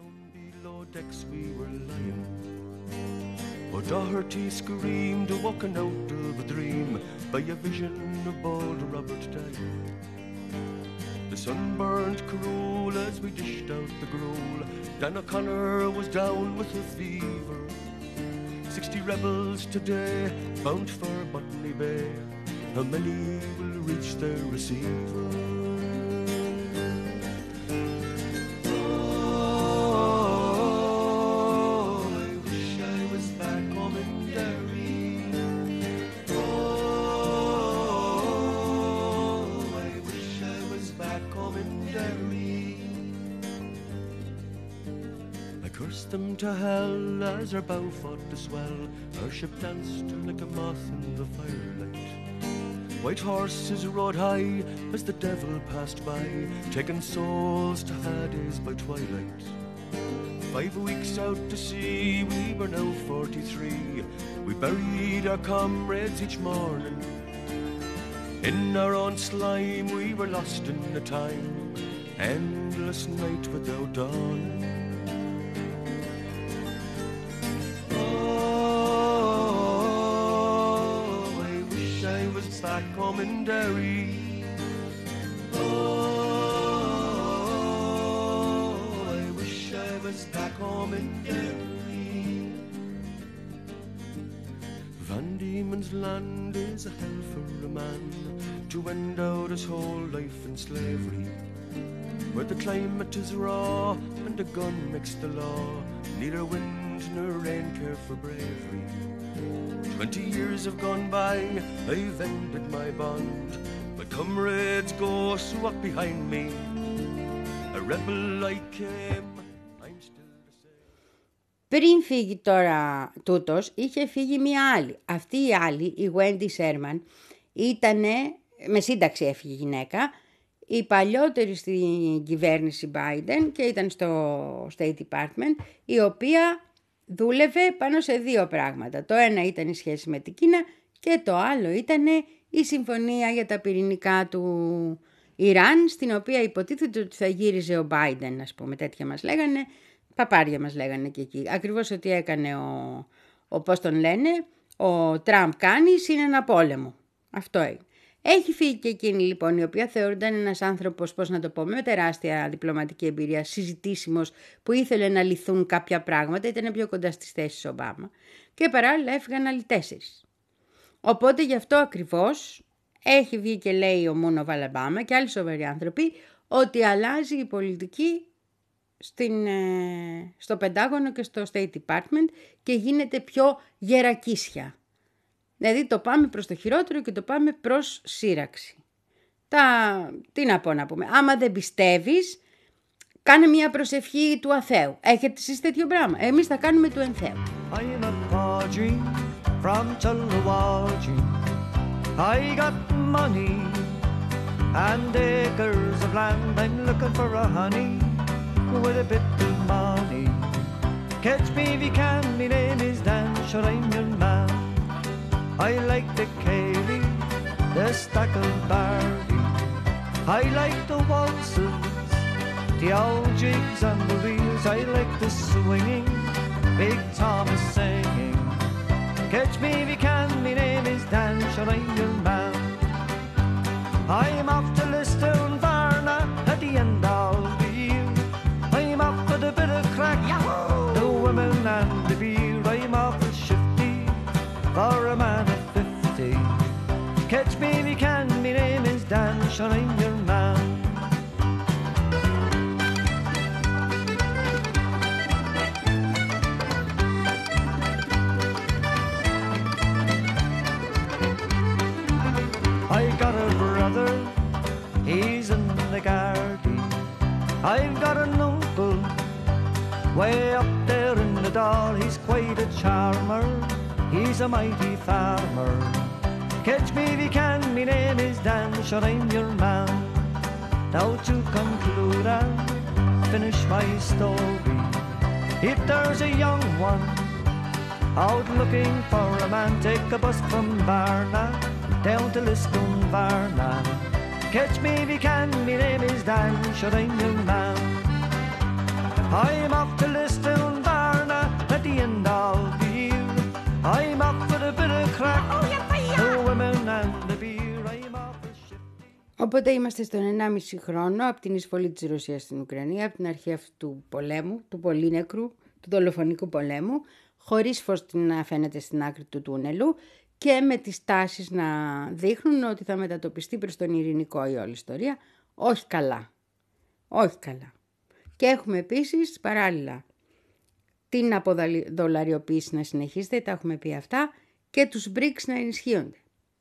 Oh, Doherty screamed, walking out of a dream, by a vision of bold Robert Day. The sun burned cruel as we dished out the gruel. Dan O'Connor was down with a fever. Sixty rebels today bound for Botany Bay. How many will reach their receiver? Them to hell as our bow fought to swell. Our ship danced like a moth in the firelight. White horses rode high as the devil passed by, taking souls to Hades by twilight. Five weeks out to sea, we were now forty-three. We buried our comrades each morning. In our own slime we were lost in the time, endless night without dawn. Back home in Derry. Oh, I wish I was back home in Derry. Van Diemen's Land is a hell for a man to end out his whole life in slavery, where the climate is raw and a gun makes the law, neither wind nor rain care for bravery. Twenty years have gone by, I've ended my bond, but comrades go so up behind me. A rebel I came, I'm still the same. Πριν φύγει τώρα τούτος, είχε φύγει μία άλλη. Αυτή η άλλη, η Wendy Sherman, ήτανε, με σύνταξη έφυγε η γυναίκα, η παλιότερη στην κυβέρνηση Biden και ήταν στο State Department, η οποία δούλευε πάνω σε δύο πράγματα. Το ένα ήταν η σχέση με την Κίνα και το άλλο ήταν η συμφωνία για τα πυρηνικά του Ιράν, στην οποία υποτίθεται ότι θα γύριζε ο Biden, ας πούμε, τέτοια μας λέγανε, παπάρια μας λέγανε και εκεί. Ακριβώς ότι έκανε ο, ο πώς τον λένε, ο Τραμπ κάνει, είναι ένα πόλεμο. Αυτό έγινε. Έχει φύγει και εκείνη λοιπόν, η οποία θεωρούνταν ένας άνθρωπος, πώς να το πω, με τεράστια διπλωματική εμπειρία, συζητήσιμος, που ήθελε να λυθούν κάποια πράγματα, ήταν πιο κοντά στις θέσεις Ομπάμα. Και παράλληλα έφυγαν άλλοι τέσσερις. Οπότε γι' αυτό ακριβώς έχει βγει και λέει ο Moon of Alabama και άλλοι σοβαροί άνθρωποι ότι αλλάζει η πολιτική στην, στο Πεντάγωνο και στο State Department και γίνεται πιο γερακίσια. Δηλαδή το πάμε προς το χειρότερο και το πάμε προς σύραξη. Τα, τι να πω να πούμε, άμα δεν πιστεύεις, κάνε μια προσευχή του αθέου. Έχετε εσείς τέτοιο πράγμα? Εμείς θα κάνουμε του ενθέου. I'm a Padre from Chalawaji. I got money and acres of land. I'm looking for a honey with a bit of money. Catch me if you can, my name is Dan, sure I'm your man. I like the Cayley, the Stacklebardy. I like the waltzes, the old jigs and the reels. I like the swinging, Big Thomas singing. Catch me if you can, my name is Dan, sure I'm your man. I'm off to Listown, Varna, at the end of the year. I'm off with a bit of crack, the women and the beer. I'm off with shifty, for a man of fifty. Catch me if you can, my name is Dan, sure I'm your man. I got a brother, he's in the Gardaí. I've got an uncle, way up there in the Dal. He's quite a charmer, he's a mighty farmer. Catch me if you can, my name is Dan, sure I'm your man. Now to conclude and finish my story, if there's a young one out looking for a man, take a bus from Varna down to Liston, Varna. Catch me if you can, my name is Dan, sure I'm your man. I'm off to Liston, Varna, at the end of the year. I'm off with a bit of crack, the women and the beer. I'm off with shifty. Οπότε είμαστε στον ενάμιση χρόνο από την εισβολή της Ρωσίας στην Ουκρανία, από την αρχή αυτού του πολέμου, του πολύνεκρου, του δολοφονικού πολέμου, χωρίς φως να φαίνεται στην άκρη του τούνελου και με τις τάσεις να δείχνουν ότι θα μετατοπιστεί προς τον ειρηνικό η όλη ιστορία. Όχι καλά. Όχι καλά. Και έχουμε επίσης παράλληλα την αποδολαριοποίηση να συνεχίζεται, τα έχουμε πει αυτά, και τους μπρικς να ενισχύονται.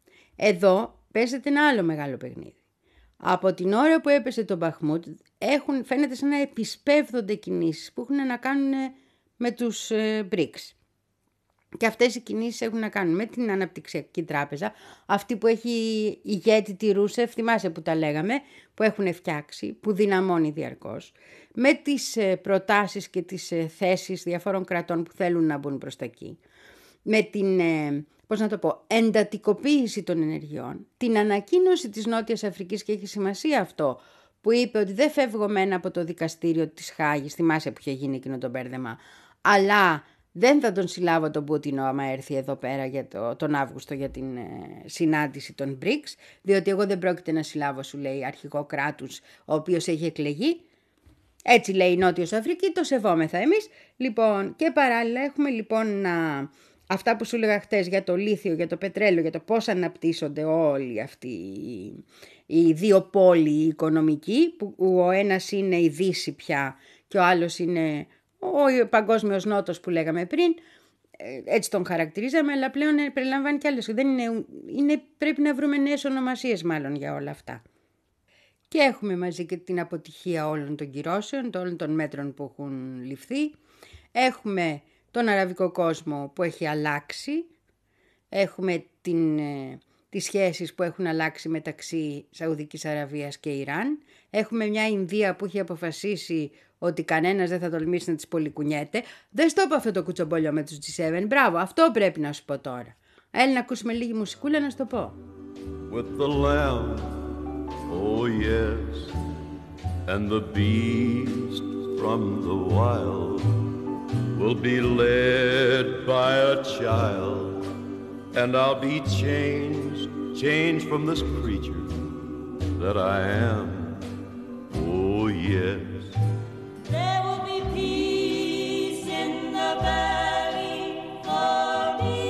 Εδώ παίζεται ένα άλλο μεγάλο παιχνίδι. Από την ώρα που έπεσε το Μπαχμούτ έχουν, φαίνεται σαν να επισπεύδονται κινήσεις που έχουν να κάνουν με τους μπρικς. Και αυτές οι κινήσεις έχουν να κάνουν με την Αναπτυξιακή Τράπεζα, αυτή που έχει ηγέτη τη Ρούσεφ, θυμάσαι που τα λέγαμε, που έχουν φτιάξει, που δυναμώνει διαρκώς, με τις προτάσεις και τις θέσεις διαφόρων κρατών που θέλουν να μπουν προς τα εκεί, με την, πώς να το πω, εντατικοποίηση των ενεργειών, την ανακοίνωση της Νότιας Αφρικής, και έχει σημασία αυτό, που είπε ότι δεν φεύγω μένα από το δικαστήριο της Χάγης, θυμάσαι που είχε γίνει εκείνο το μπέρδεμα, αλλά δεν θα τον συλλάβω τον Πούτινο άμα έρθει εδώ πέρα για το, τον Αύγουστο για την ε, συνάντηση των μπρικς, διότι εγώ δεν πρόκειται να συλλάβω, σου λέει, αρχηγό κράτους ο οποίος έχει εκλεγεί. Έτσι λέει η Νότιος Αφρική, το σεβόμεθα εμείς. Λοιπόν, και παράλληλα έχουμε λοιπόν να, αυτά που σου έλεγα χτες για το λίθιο, για το πετρέλαιο, για το πώς αναπτύσσονται όλοι αυτοί οι, οι δύο πόλοι οικονομικοί, που ο ένας είναι η Δύση πια και ο άλλος είναι ο παγκόσμιος νότος που λέγαμε πριν, έτσι τον χαρακτηρίζαμε, αλλά πλέον περιλαμβάνει και άλλες. Δεν είναι, είναι, πρέπει να βρούμε νέες ονομασίες μάλλον για όλα αυτά. Και έχουμε μαζί και την αποτυχία όλων των κυρώσεων, όλων των μέτρων που έχουν ληφθεί. Έχουμε τον αραβικό κόσμο που έχει αλλάξει. Έχουμε την, τις σχέσεις που έχουν αλλάξει μεταξύ Σαουδικής Αραβίας και Ιράν. Έχουμε μια Ινδία που έχει αποφασίσει ότι κανένας δεν θα τολμήσει να τις πολυκουνιέται. Δεν στο είπα αυτό το κουτσομπολιό με τους τζι επτά. Μπράβο, αυτό πρέπει να σου πω τώρα. Έλα να ακούσουμε λίγη μουσικούλα να σου το πω. With the lamb, oh yes, and the beast from the wild will be led by a child, and I'll be changed change from this creature that I am. Oh, yes. There will be peace in the valley for me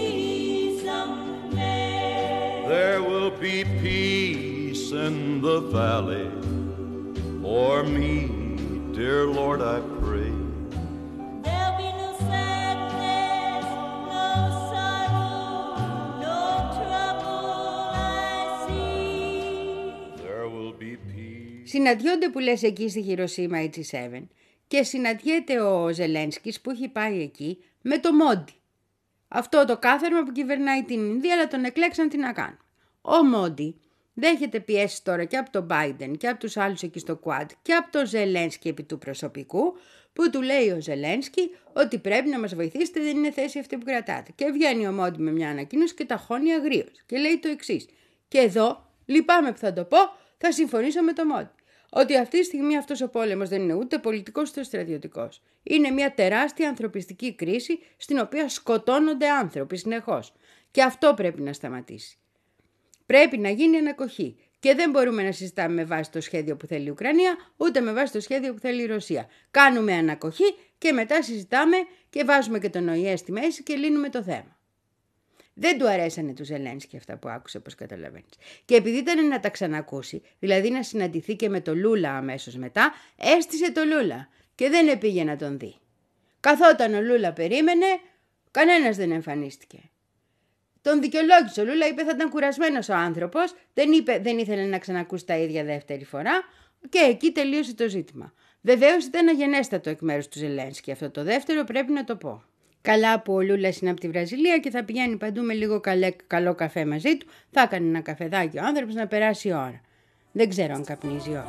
someday. There will be peace in the valley for me, dear Lord, I pray. There'll be no sadness, no sorrow, no trouble I see. There will be peace. Συναντιόνται που λες εκεί στη Χιροσίμα η τζι σέβεν και συναντιέται ο Ζελένσκις που έχει πάει εκεί με το Μόντι. Αυτό το κάθαρμα που κυβερνάει την Ινδία, αλλά τον εκλέξαν τι να κάνουν. Ο Μόντι δέχεται πιέσεις τώρα και από τον Μπάιντεν και από τους άλλους εκεί στο Κουάντ και από τον Ζελένσκι επί του προσωπικού, που του λέει ο Ζελένσκι ότι πρέπει να μας βοηθήσετε, δεν είναι θέση αυτή που κρατάτε. Και βγαίνει ο Μόντι με μια ανακοίνωση και τα χώνει αγρίως και λέει το εξής. Και εδώ, λυπάμαι που θα το πω, θα συμφωνήσω με το Μόντι. Ότι αυτή τη στιγμή αυτός ο πόλεμος δεν είναι ούτε πολιτικός ούτε στρατιωτικός. Είναι μια τεράστια ανθρωπιστική κρίση στην οποία σκοτώνονται άνθρωποι συνεχώς. Και αυτό πρέπει να σταματήσει. Πρέπει να γίνει ανακοχή. Και δεν μπορούμε να συζητάμε με βάση το σχέδιο που θέλει η Ουκρανία, ούτε με βάση το σχέδιο που θέλει η Ρωσία. Κάνουμε ανακοχή και μετά συζητάμε και βάζουμε και τον Ο Ε Ε στη μέση και λύνουμε το θέμα. Δεν του αρέσανε του Ζελένσκι αυτά που άκουσε, όπως καταλαβαίνεις. Και επειδή ήταν να τα ξανακούσει, δηλαδή να συναντηθεί και με το Λούλα αμέσως μετά, έστησε το Λούλα και δεν επήγε να τον δει. Καθόταν ο Λούλα περίμενε, κανένας δεν εμφανίστηκε. Τον δικαιολόγησε ο Λούλα, είπε θα ήταν κουρασμένος ο άνθρωπος, δεν, είπε, δεν ήθελε να ξανακούσει τα ίδια δεύτερη φορά και εκεί τελείωσε το ζήτημα. Βεβαίως ήταν αγενέστατο εκ μέρους του Ζελένσκι αυτό το δεύτερο, πρέπει να το πω. Καλά που ο Λούλας είναι από τη Βραζιλία και θα πηγαίνει παντού με λίγο καλέ, καλό καφέ μαζί του, θα έκανε ένα καφεδάκι ο άνθρωπος να περάσει η ώρα. Δεν ξέρω αν καπνίζει η ώρα.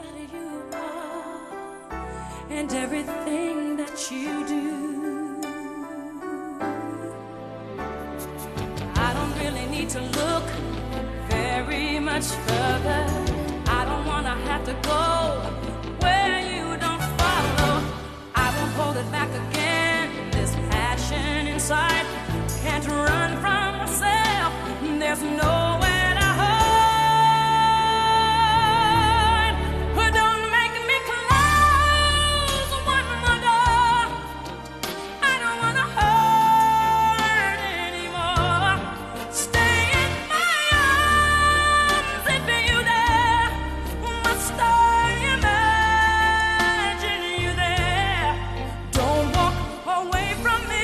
And everything that you do, I don't really need to look very much further. I don't want to have to go where you don't follow. I won't hold it back again. This passion inside can't run from myself. There's nowhere to hide. But don't make me close one more door. I don't want to hurt anymore. Stay in my arms if you dare. Must I imagine you there? Don't walk away from me.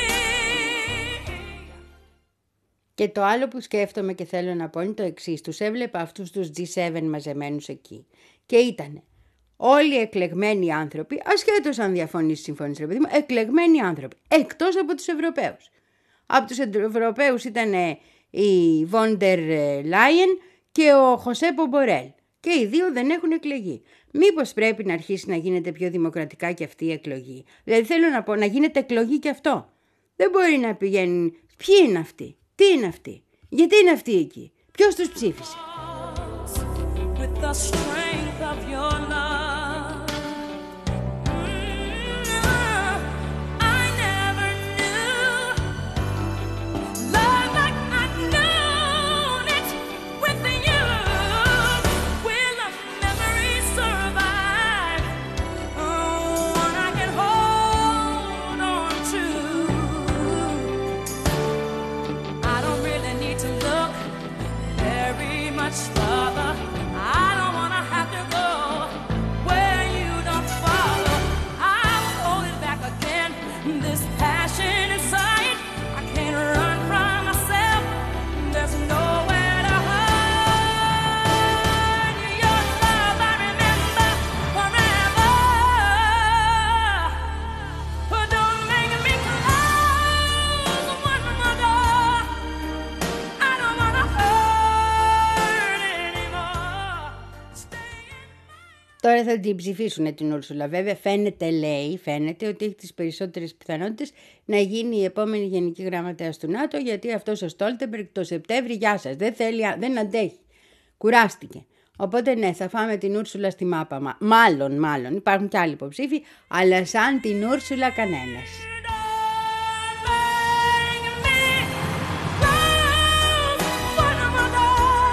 Και το άλλο που σκέφτομαι και θέλω να πω είναι το εξής. Τους έβλεπα αυτούς τους τζι σέβεν μαζεμένους εκεί. Και ήτανε όλοι εκλεγμένοι άνθρωποι, ασχέτως αν διαφωνείς συμφωνείς ρε παιδί μου, εκλεγμένοι άνθρωποι, εκτός από τους Ευρωπαίους. Από τους Ευρωπαίους ήταν η Βόντερ Λάιεν και ο Χωσέπο Μπορέλ. Και οι δύο δεν έχουν εκλεγεί. Μήπως πρέπει να αρχίσει να γίνεται πιο δημοκρατικά και αυτή η εκλογή? Δηλαδή θέλω να πω να γίνεται εκλογή και αυτό. Δεν μπορεί να πηγαίνουν. Ποιοι είναι αυτοί? Τι είναι αυτοί? Γιατί είναι αυτοί εκεί? Ποιος τους ψήφισε? With the strength of your love, mm, I never knew love like I've known it with you. Will a memory survive? Oh, one I can hold on to. I don't really need to look very much further. I don't wanna have to go where you don't follow. I'll hold it back again. This passion inside, I can't run from myself. There's nowhere to hide. Your love I remember forever. But don't make me close one more door. I don't wanna hurt anymore. Stay in Τώρα θα την ψηφίσουν την Ούρσουλα. Βέβαια φαίνεται, λέει, φαίνεται ότι έχει τις περισσότερες πιθανότητες να γίνει η επόμενη Γενική Γραμματέας του ΝΑΤΟ, γιατί αυτός ο Στόλτεμπεργκ το Σεπτέμβρη, γεια σας, δεν θέλει, δεν αντέχει. Κουράστηκε. Οπότε ναι, θα φάμε την Ούρσουλα στη μάπα. Μα, μάλλον, μάλλον, υπάρχουν και άλλοι υποψήφοι, αλλά σαν την Ούρσουλα κανένας. Don't make me close one more door.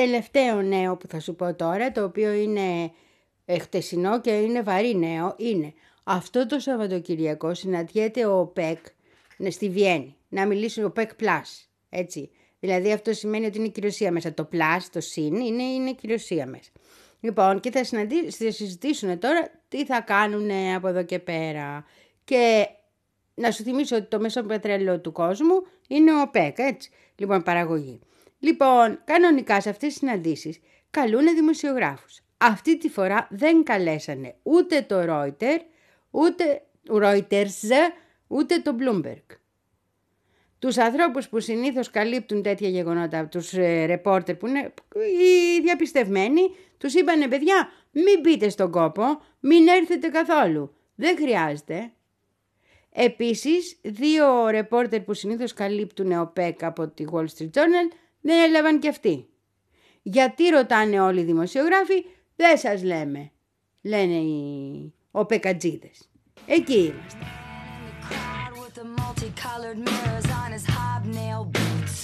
τελευταίο νέο που θα σου πω τώρα, το οποίο είναι χτεσινό και είναι βαρύ νέο, είναι αυτό το Σαββατοκυριακό συναντιέται ο ΟΠΕΚ στη Βιέννη, να μιλήσει ο ΟΠΕΚ Plus, έτσι. Δηλαδή αυτό σημαίνει ότι είναι κυριοσία μέσα. Το Plus, το συν, είναι, είναι κυριοσία μέσα. Λοιπόν, και θα, συναντή, θα συζητήσουν τώρα τι θα κάνουν από εδώ και πέρα. Και να σου θυμίσω ότι το μέσο πετρέλαιο του κόσμου είναι ο ΟΠΕΚ, έτσι. Λοιπόν, παραγωγή. Λοιπόν, κανονικά σε αυτές τις συναντήσεις καλούν δημοσιογράφους. Αυτή τη φορά δεν καλέσανε ούτε το Reuters, ούτε Reuters, ούτε το Bloomberg. Τους ανθρώπους που συνήθως καλύπτουν τέτοια γεγονότα, τους ε, ρεπόρτερ που είναι οι διαπιστευμένοι, τους είπανε παιδιά μην μπείτε στον κόπο, μην έρθετε καθόλου, δεν χρειάζεται. Επίσης, δύο ρεπόρτερ που συνήθως καλύπτουν ΟΠΕΚ από τη Wall Street Journal δεν έλαβαν και αυτοί. Γιατί ρωτάνε όλοι οι δημοσιογράφοι, δεν σας λέμε, λένε οι ΟΠΕΚατζίδες. Εκεί είμαστε. Multicolored mirrors on his hobnail boots,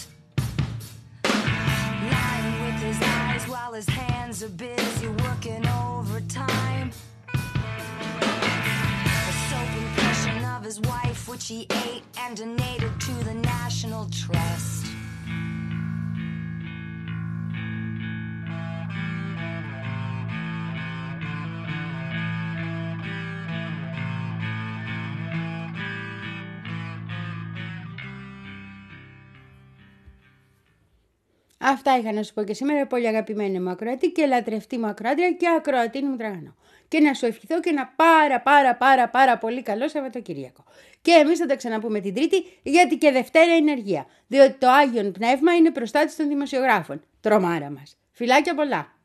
lying with his eyes while his hands are busy working overtime. A soap impression of his wife, which he ate and donated to the National Trust. Αυτά είχα να σου πω και σήμερα, πολύ αγαπημένη μου ακροατή και λατρευτή μου ακροάτρια και ακροατή μου τραγανό. Και να σου ευχηθώ και ένα πάρα πάρα πάρα πάρα πολύ καλό Σαββατοκύριακο. Και εμείς θα τα ξαναπούμε την Τρίτη, γιατί και Δευτέρα είναι αργία. Διότι το Άγιον Πνεύμα είναι προστάτης των δημοσιογράφων. Τρομάρα μας. Φιλάκια πολλά.